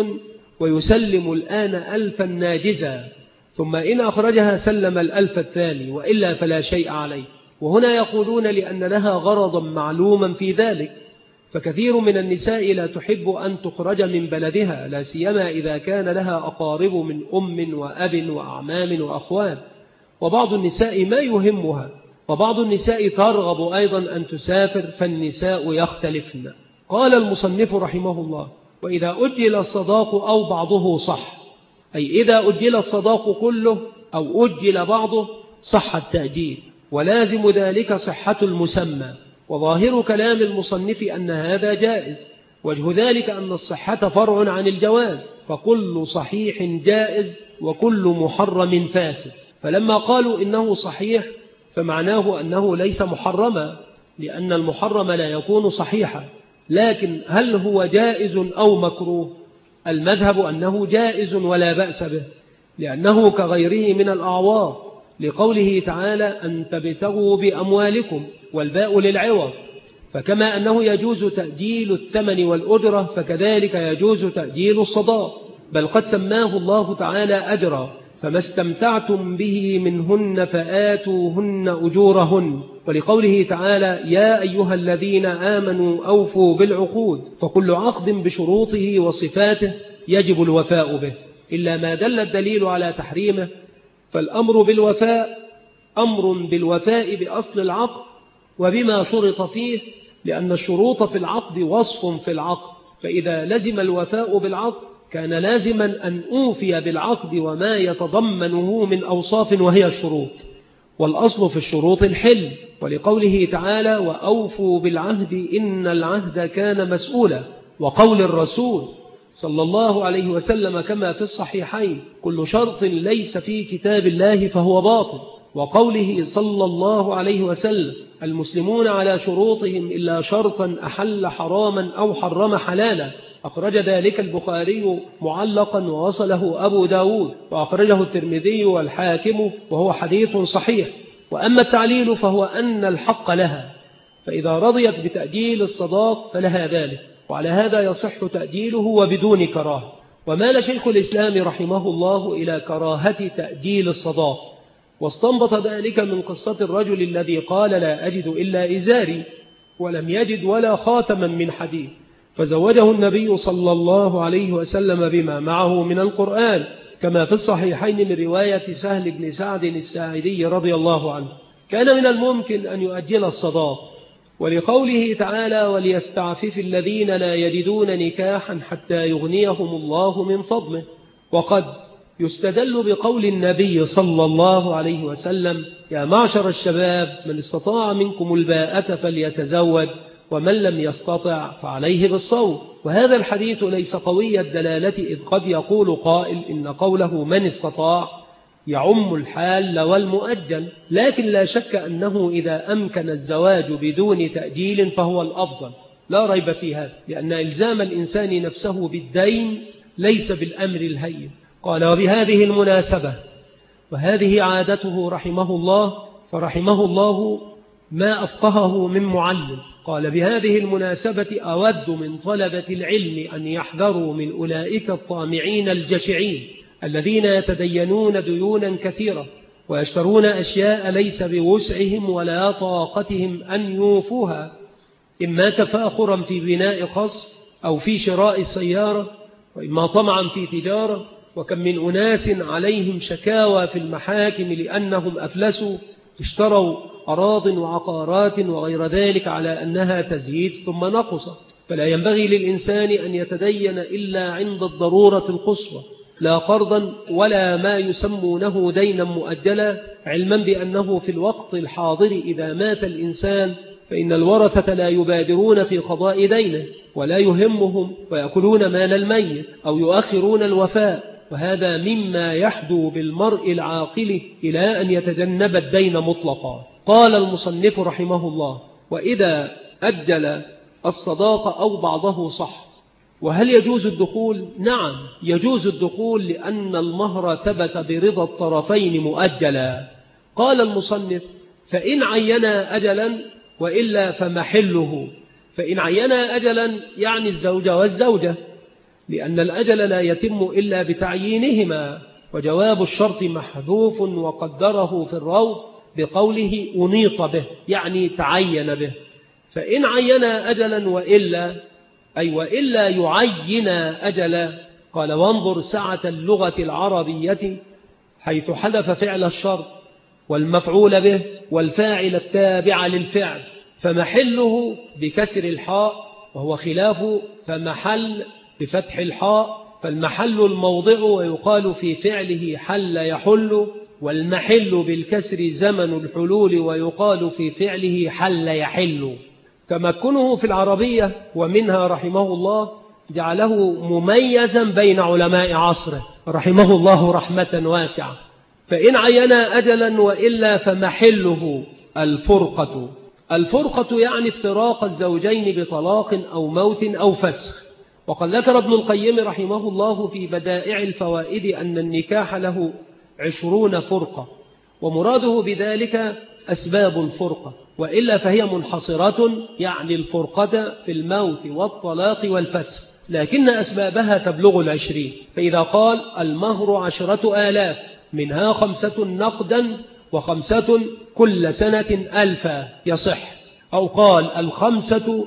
ويسلم الآن 1000 ناجزا، ثم إن أخرجها سلم 1000 الثاني، وإلا فلا شيء عليه. وهنا يقولون لأن لها غرضا معلوما في ذلك، فكثير من النساء لا تحب أن تخرج من بلدها، لا سيما إذا كان لها أقارب من أم وأب وأعمام وأخوان، وبعض النساء ما يهمها، وبعض النساء ترغب أيضا أن تسافر، فالنساء يختلفن. قال المصنف رحمه الله: وإذا أجل الصداق أو بعضه صح، أي إذا أجل الصداق كله أو أجل بعضه صح التأجيل، ولازم ذلك صحة المسمى. وظاهر كلام المصنف أن هذا جائز، وجه ذلك أن الصحة فرع عن الجواز، فكل صحيح جائز وكل محرم فاسد. فلما قالوا إنه صحيح فمعناه أنه ليس محرما، لأن المحرم لا يكون صحيحا. لكن هل هو جائز أو مكروه؟ المذهب أنه جائز ولا بأس به، لأنه كغيره من الأعواض، لقوله تعالى: أن تبتغوا بأموالكم، والباء للعوض. فكما أنه يجوز تأجيل الثمن والأجرة فكذلك يجوز تأجيل الصداق، بل قد سماه الله تعالى أجرا: فما استمتعتم به منهن فآتوهن أجورهن. ولقوله تعالى: يا أيها الذين آمنوا أوفوا بالعقود، فكل عقد بشروطه وصفاته يجب الوفاء به، إلا ما دل الدليل على تحريمه، فالأمر بالوفاء أمر بالوفاء بأصل العقد وبما شرط فيه، لأن الشروط في العقد وصف في العقد، فإذا لزم الوفاء بالعقد كان لازما أن أوفي بالعقد وما يتضمنه من أوصاف وهي الشروط، والأصل في الشروط الحل. ولقوله تعالى: وأوفوا بالعهد إن العهد كان مسؤولا. وقول الرسول صلى الله عليه وسلم كما في الصحيحين: كل شرط ليس في كتاب الله فهو باطل. وقوله صلى الله عليه وسلم: المسلمون على شروطهم إلا شرطا أحل حراما أو حرم حلالا. أخرج ذلك البخاري معلقا ووصله أبو داود، وأخرجه الترمذي والحاكم، وهو حديث صحيح. وأما التعليل فهو أن الحق لها، فإذا رضيت بتأجيل الصداق فلها ذلك، وعلى هذا يصح تأجيله وبدون كراهة. ومال شيخ الإسلام رحمه الله إلى كراهة تأجيل الصداق، واستنبط ذلك من قصة الرجل الذي قال: لا أجد إلا إزاري، ولم يجد ولا خاتما من حديد، فزوجه النبي صلى الله عليه وسلم بما معه من القرآن، كما في الصحيحين من رواية سهل بن سعد الساعدي رضي الله عنه. كان من الممكن أن يؤجل الصداق، ولقوله تعالى: وليستعفف الذين لا يجدون نكاحا حتى يغنيهم الله من فضله. وقد يستدل بقول النبي صلى الله عليه وسلم: يا معشر الشباب من استطاع منكم الباءة فليتزوج، ومن لم يستطع فعليه بالصوم. وهذا الحديث ليس قوي الدلالة، إذ قد يقول قائل إن قوله من استطاع يعم الحال والمؤجل، لكن لا شك أنه إذا أمكن الزواج بدون تأجيل فهو الأفضل، لا ريب في هذا، لأن إلزام الإنسان نفسه بالدين ليس بالأمر الهين. قال: وبهذه المناسبة، وهذه عادته رحمه الله، فرحمه الله ما أفقهه من معلم. قال: بهذه المناسبة أود من طلبة العلم أن يحذروا من أولئك الطامعين الجشعين الذين يتدينون ديونا كثيرة ويشترون أشياء ليس بوسعهم ولا طاقتهم أن يوفوها، إما تفاخرا في بناء قصر أو في شراء سيارة، وإما طمعا في تجارة. وكم من أناس عليهم شكاوى في المحاكم لأنهم أفلسوا، اشتروا أراض وعقارات وغير ذلك على أنها تزيد ثم نقصت. فلا ينبغي للإنسان أن يتدين إلا عند الضرورة القصوى، لا قرضا ولا ما يسمونه دينا مؤجلا، علما بأنه في الوقت الحاضر إذا مات الإنسان فإن الورثة لا يبادرون في قضاء دينه ولا يهمهم، ويأكلون مال الميت أو يؤخرون الوفاء، وهذا مما يحدو بالمرء العاقل إلى أن يتجنب الدين مطلقا. قال المصنف رحمه الله: وإذا أجل الصداق أو بعضه صح. وهل يجوز الدخول؟ نعم يجوز الدخول، لأن المهر ثبت برضا الطرفين مؤجلا. قال المصنف: فإن عينا أجلا وإلا فمحله. فإن عينا أجلا يعني الزوجة والزوجة، لأن الأجل لا يتم إلا بتعيينهما، وجواب الشرط محذوف وقدره في الروض بقوله أنيط به، يعني تعين به. فإن عينا أجلا وإلا، أي وإلا يعين أجلا. قال: وانظر سعة اللغة العربية حيث حذف فعل الشرط والمفعول به والفاعل التابع للفعل، فمحله بكسر الحاء، وهو خلاف فمحل بفتح الحاء، فالمحل الموضع ويقال في فعله حل يحل، والمحل بالكسر زمن الحلول ويقال في فعله حل يحل. تمكنه في العربية ومنها رحمه الله جعله مميزا بين علماء عصره رحمه الله رحمة واسعة. فإن عينا أجلا وإلا فمحله الفرقة. الفرقة يعني افتراق الزوجين بطلاق أو موت أو فسخ. وقد ذكر ابن القيم رحمه الله في بدائع الفوائد أن النكاح له 20 فرقة، ومراده بذلك أسباب الفرقة، وإلا فهي منحصرة، يعني الفرقة في الموت والطلاق والفسخ، لكن أسبابها تبلغ 20. فإذا قال المهر 10,000 منها 5 نقدا و5 كل سنة 1000 يصح. أو قال 5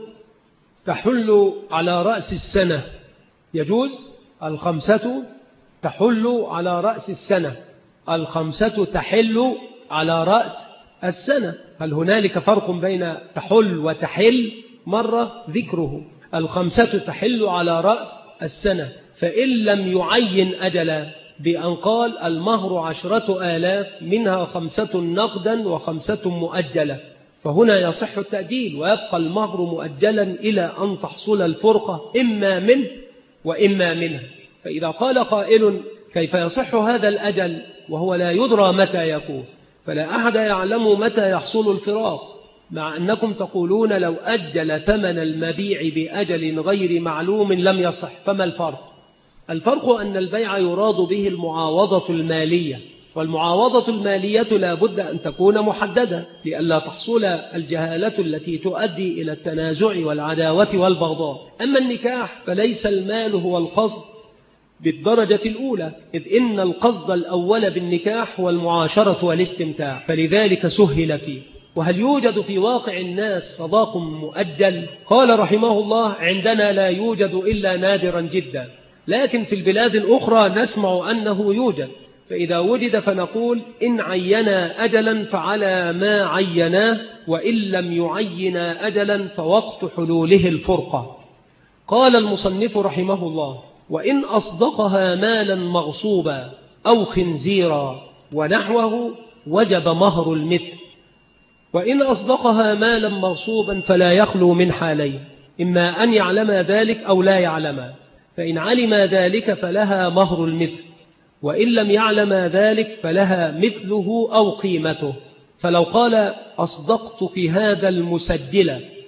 تحل على رأس السنة، يجوز. 5 تحل على رأس السنة، 5 تحل على رأس السنة. هل هنالك فرق بين تحل وتحل؟ مرة ذكره 5 تحل على رأس السنة. فإن لم يعين أجلا بأن قال المهر 10,000 منها 5 نقدا و5 مؤجلة، فهنا يصح التأجيل ويبقى المهر مؤجلا إلى أن تحصل الفرقة إما منه وإما منها. فإذا قال قائل كيف يصح هذا الأجل وهو لا يدرى متى يكون؟ فلا أحد يعلم متى يحصل الفراق، مع أنكم تقولون لو أجل ثمن المبيع بأجل غير معلوم لم يصح. فما الفرق؟ الفرق أن البيع يراد به المعاوضة المالية، والمعاوضة المالية لا بد أن تكون محددة لئلا تحصل الجهالة التي تؤدي إلى التنازع والعداوة والبغضاء. أما النكاح فليس المال هو القصد بالدرجة الأولى، إذ إن القصد الأول بالنكاح هو المعاشرة والاستمتاع، فلذلك سهل فيه. وهل يوجد في واقع الناس صداق مؤجل؟ قال رحمه الله عندنا لا يوجد إلا نادرا جدا، لكن في البلاد الأخرى نسمع أنه يوجد. فإذا وجد فنقول إن عينا أجلا فعلى ما عيناه، وإن لم يعينا أجلا فوقت حلوله الفرقة. قال المصنف رحمه الله: وإن أصدقها مالا مغصوبا أو خنزيرا ونحوه وجب مهر المثل. وإن أصدقها مالا مغصوبا فلا يخلو من حالين، إما أن يعلم ذلك أو لا يعلم، فإن علم ذلك فلها مهر المثل، وإن لم يعلم ذلك فلها مثله أو قيمته. فلو قال أصدقت في هذا المسجل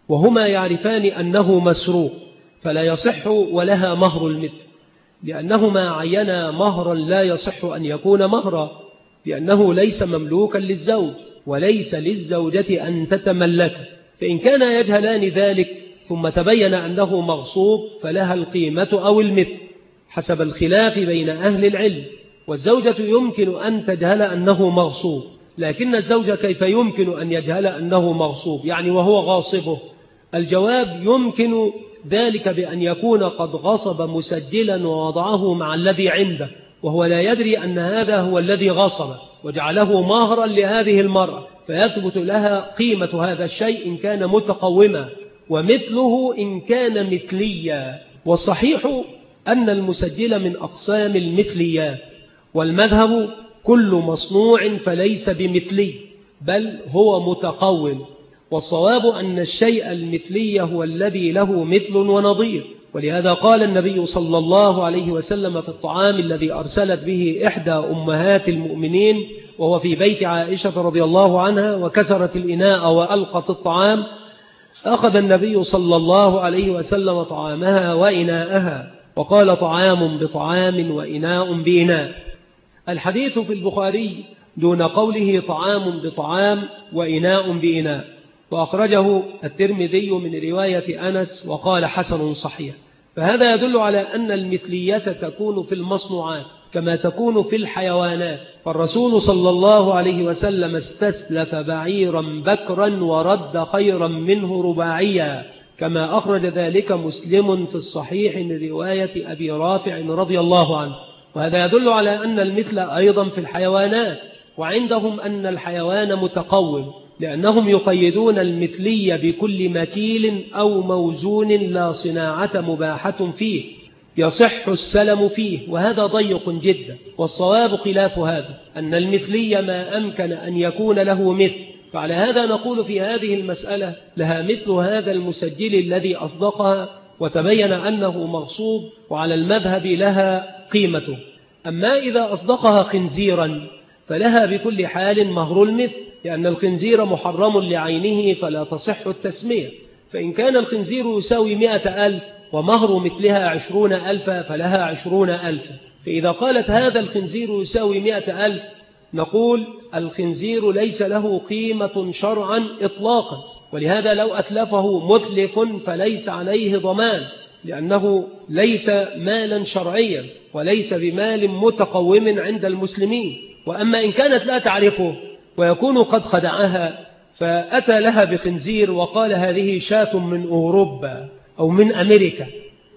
وهما يعرفان أنه مسروق فلا يصح ولها مهر المثل، لأنهما عينا مهرا لا يصح أن يكون مهرا، لأنه ليس مملوكا للزوج وليس للزوجة أن تتملكه. فإن كان يجهلان ذلك ثم تبين أنه مغصوب فلها القيمة أو المثل حسب الخلاف بين أهل العلم. والزوجة يمكن أن تجهل أنه مغصوب، لكن الزوج كيف يمكن أن يجهل أنه مغصوب يعني وهو غاصبه؟ الجواب: يمكن ذلك بأن يكون قد غصب مسجلا ووضعه مع الذي عنده وهو لا يدري أن هذا هو الذي غصب، وجعله مهرا لهذه المرأة، فيثبت لها قيمة هذا الشيء إن كان متقوما، ومثله إن كان مثليا. والصحيح أن المسجل من أقسام المثليات، والمذهب كل مصنوع فليس بمثلي بل هو متقوم، والصواب أن الشيء المثلي هو الذي له مثل ونظير. ولهذا قال النبي صلى الله عليه وسلم في الطعام الذي أرسلت به إحدى أمهات المؤمنين وهو في بيت عائشة رضي الله عنها وكسرت الإناء وألقت الطعام، أخذ النبي صلى الله عليه وسلم طعامها وإناءها وقال: طعام بطعام وإناء بإناء. الحديث في البخاري دون قوله طعام بطعام وإناء بإناء، وأخرجه الترمذي من رواية أنس وقال: حسن صحيح. فهذا يدل على أن المثلية تكون في المصنوعات كما تكون في الحيوانات. فالرسول صلى الله عليه وسلم استسلف بعيرا بكرا ورد خيرا منه رباعيا، كما أخرج ذلك مسلم في الصحيح من رواية أبي رافع رضي الله عنه. وهذا يدل على أن المثل أيضا في الحيوانات، وعندهم أن الحيوان متقوم، لأنهم يقيدون المثلية بكل مكيل أو موزون لا صناعة مباحة فيه يصح السلم فيه، وهذا ضيق جدا. والصواب خلاف هذا، أن المثلية ما أمكن أن يكون له مثل. فعلى هذا نقول في هذه المسألة لها مثل هذا المسجل الذي أصدقها وتبين أنه مغصوب، وعلى المذهب لها قيمته. أما إذا أصدقها خنزيرا فلها بكل حال مهر المثل، لأن الخنزير محرم لعينه فلا تصح التسمية. فإن كان الخنزير يساوي 100,000 ومهر مثلها 20,000 فلها 20,000. فإذا قالت هذا الخنزير يساوي 100,000 نقول الخنزير ليس له قيمة شرعا إطلاقا، ولهذا لو أتلفه متلف فليس عليه ضمان، لأنه ليس مالا شرعيا وليس بمال متقوم عند المسلمين. وأما إن كانت لا تعرفه ويكون قد خدعها فأتى لها بخنزير وقال: هذه شاة من أوروبا أو من أمريكا،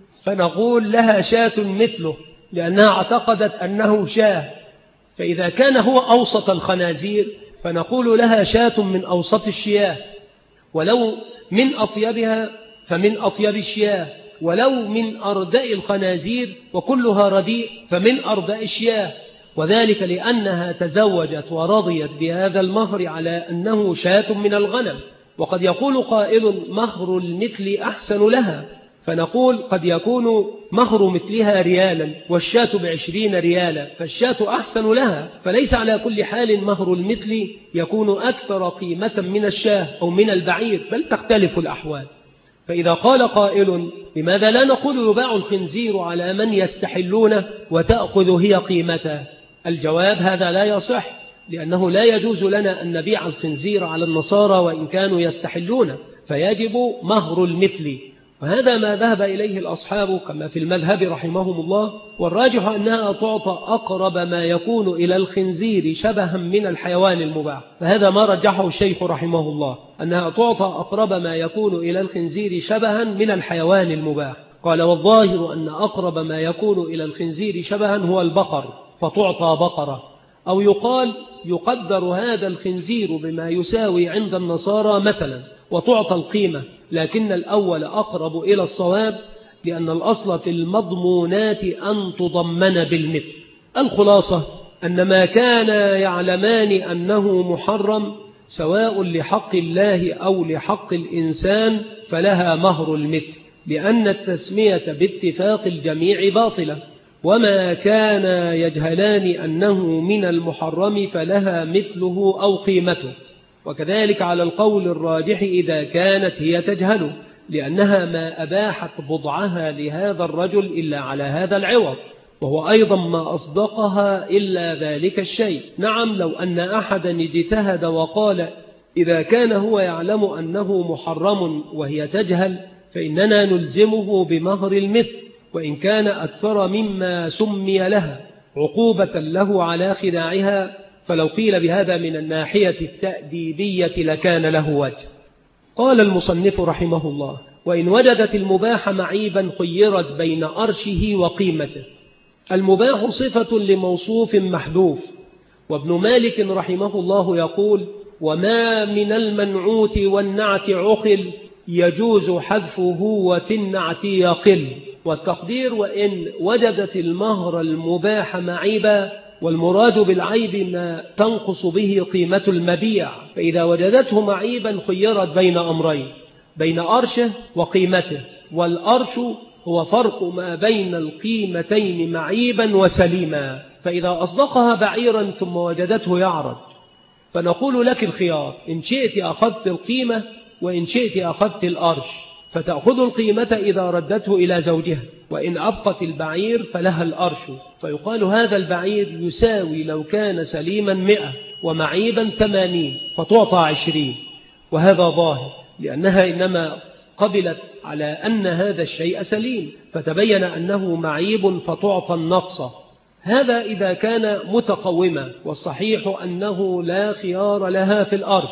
فنقول لها شاة مثله لأنها اعتقدت أنه شاه. فإذا كان هو أوسط الخنازير فنقول لها شاة من أوسط الشياه، ولو من أطيبها فمن أطيب الشياه، ولو من أرداء الخنازير وكلها رديء فمن أرداء الشياه. وذلك لأنها تزوجت ورضيت بهذا المهر على أنه شاة من الغنم. وقد يقول قائل: مهر المثل أحسن لها، فنقول قد يكون مهر مثلها ريالا والشاة ب20 ريالا، فالشاة أحسن لها. فليس على كل حال مهر المثل يكون أكثر قيمة من الشاة أو من البعير، بل تختلف الأحوال. فإذا قال قائل: لماذا لا نقول يباع الخنزير على من يستحلونه وتأخذ هي قيمته؟ الجواب: هذا لا يصح، لأنه لا يجوز لنا أن نبيع الخنزير على النصارى وإن كانوا يستحلونه، فيجب مهر المثل. وهذا ما ذهب إليه الأصحاب كما في المذهب رحمهم الله، والراجح أنها تعطى أقرب ما يكون إلى الخنزير شبها من الحيوان المباح. فهذا ما رجحه الشيخ رحمه الله، أنها تعطى أقرب ما يكون إلى الخنزير شبها من الحيوان المباح. قال: والظاهر أن أقرب ما يكون إلى الخنزير شبها هو البقر، فتعطى بقرة. أو يقال: يقدر هذا الخنزير بما يساوي عند النصارى مثلا وتعطى القيمة، لكن الأول أقرب إلى الصواب، لأن الأصل في المضمونات أن تضمن بالمثل. الخلاصة أن ما كان يعلمان أنه محرم سواء لحق الله أو لحق الإنسان فلها مهر المثل، لأن التسمية باتفاق الجميع باطلة. وما كان يجهلان أنه من المحرم فلها مثله أو قيمته. وكذلك على القول الراجح إذا كانت هي تجهله، لأنها ما أباحت بضعها لهذا الرجل إلا على هذا العوض، وهو أيضا ما أصدقها إلا ذلك الشيء. نعم، لو أن أحدا اجتهد وقال إذا كان هو يعلم أنه محرم وهي تجهل فإننا نلزمه بمهر المثل، وإن كان أكثر مما سمي لها عقوبة له على خداعها، فلو قيل بهذا من الناحية التأديبية لكان له وجه. قال المصنف رحمه الله: وإن وجدت المباح معيبا خيرت بين أرشه وقيمته. المباح صفة لموصوف محذوف، وابن مالك رحمه الله يقول: وما من المنعوت والنعت عقل يجوز حذفه وفي النعت يقل. والتقدير: وإن وجدت المهر المباح معيبا، والمراد بالعيب ما تنقص به قيمة المبيع، فإذا وجدته معيبا خيرت بين أمرين، بين أرشه وقيمته، والأرش هو فرق ما بين القيمتين معيبا وسليما، فإذا أصدقها بعيرا ثم وجدته يعرج فنقول لك الخيار، إن شئت أخذت القيمة وإن شئت أخذت الأرش، فتأخذ القيمة إذا ردته إلى زوجها، وإن أبقت البعير فلها الأرش، فيقال هذا البعير يساوي لو كان سليما 100 ومعيبا 80 فتعطى 20. وهذا ظاهر لأنها إنما قبلت على أن هذا الشيء سليم، فتبين أنه معيب فتعطى النقص. هذا إذا كان متقوما، والصحيح أنه لا خيار لها في الأرش،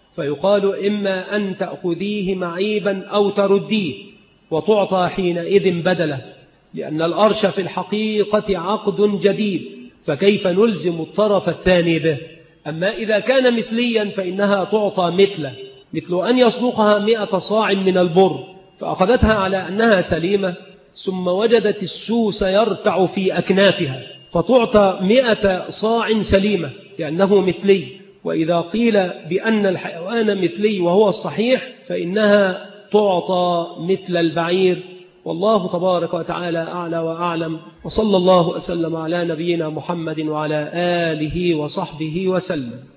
فيقال إما أن تأخذيه معيبا أو ترديه وتعطى حينئذ بدله، لأن الأرش في الحقيقة عقد جديد، فكيف نلزم الطرف الثاني به؟ أما إذا كان مثليا فإنها تعطى مثله، مثل أن يصدقها 100 صاع من البر فأخذتها على أنها سليمة، ثم وجدت السوس يرتع في أكنافها فتعطى 100 صاع سليمة لأنه مثلي. وإذا قيل بأن الحيوان مثلي وهو الصحيح فإنها تعطى مثل البعير. والله تبارك وتعالى أعلى وأعلم، وصلى الله وسلم على نبينا محمد وعلى آله وصحبه وسلم.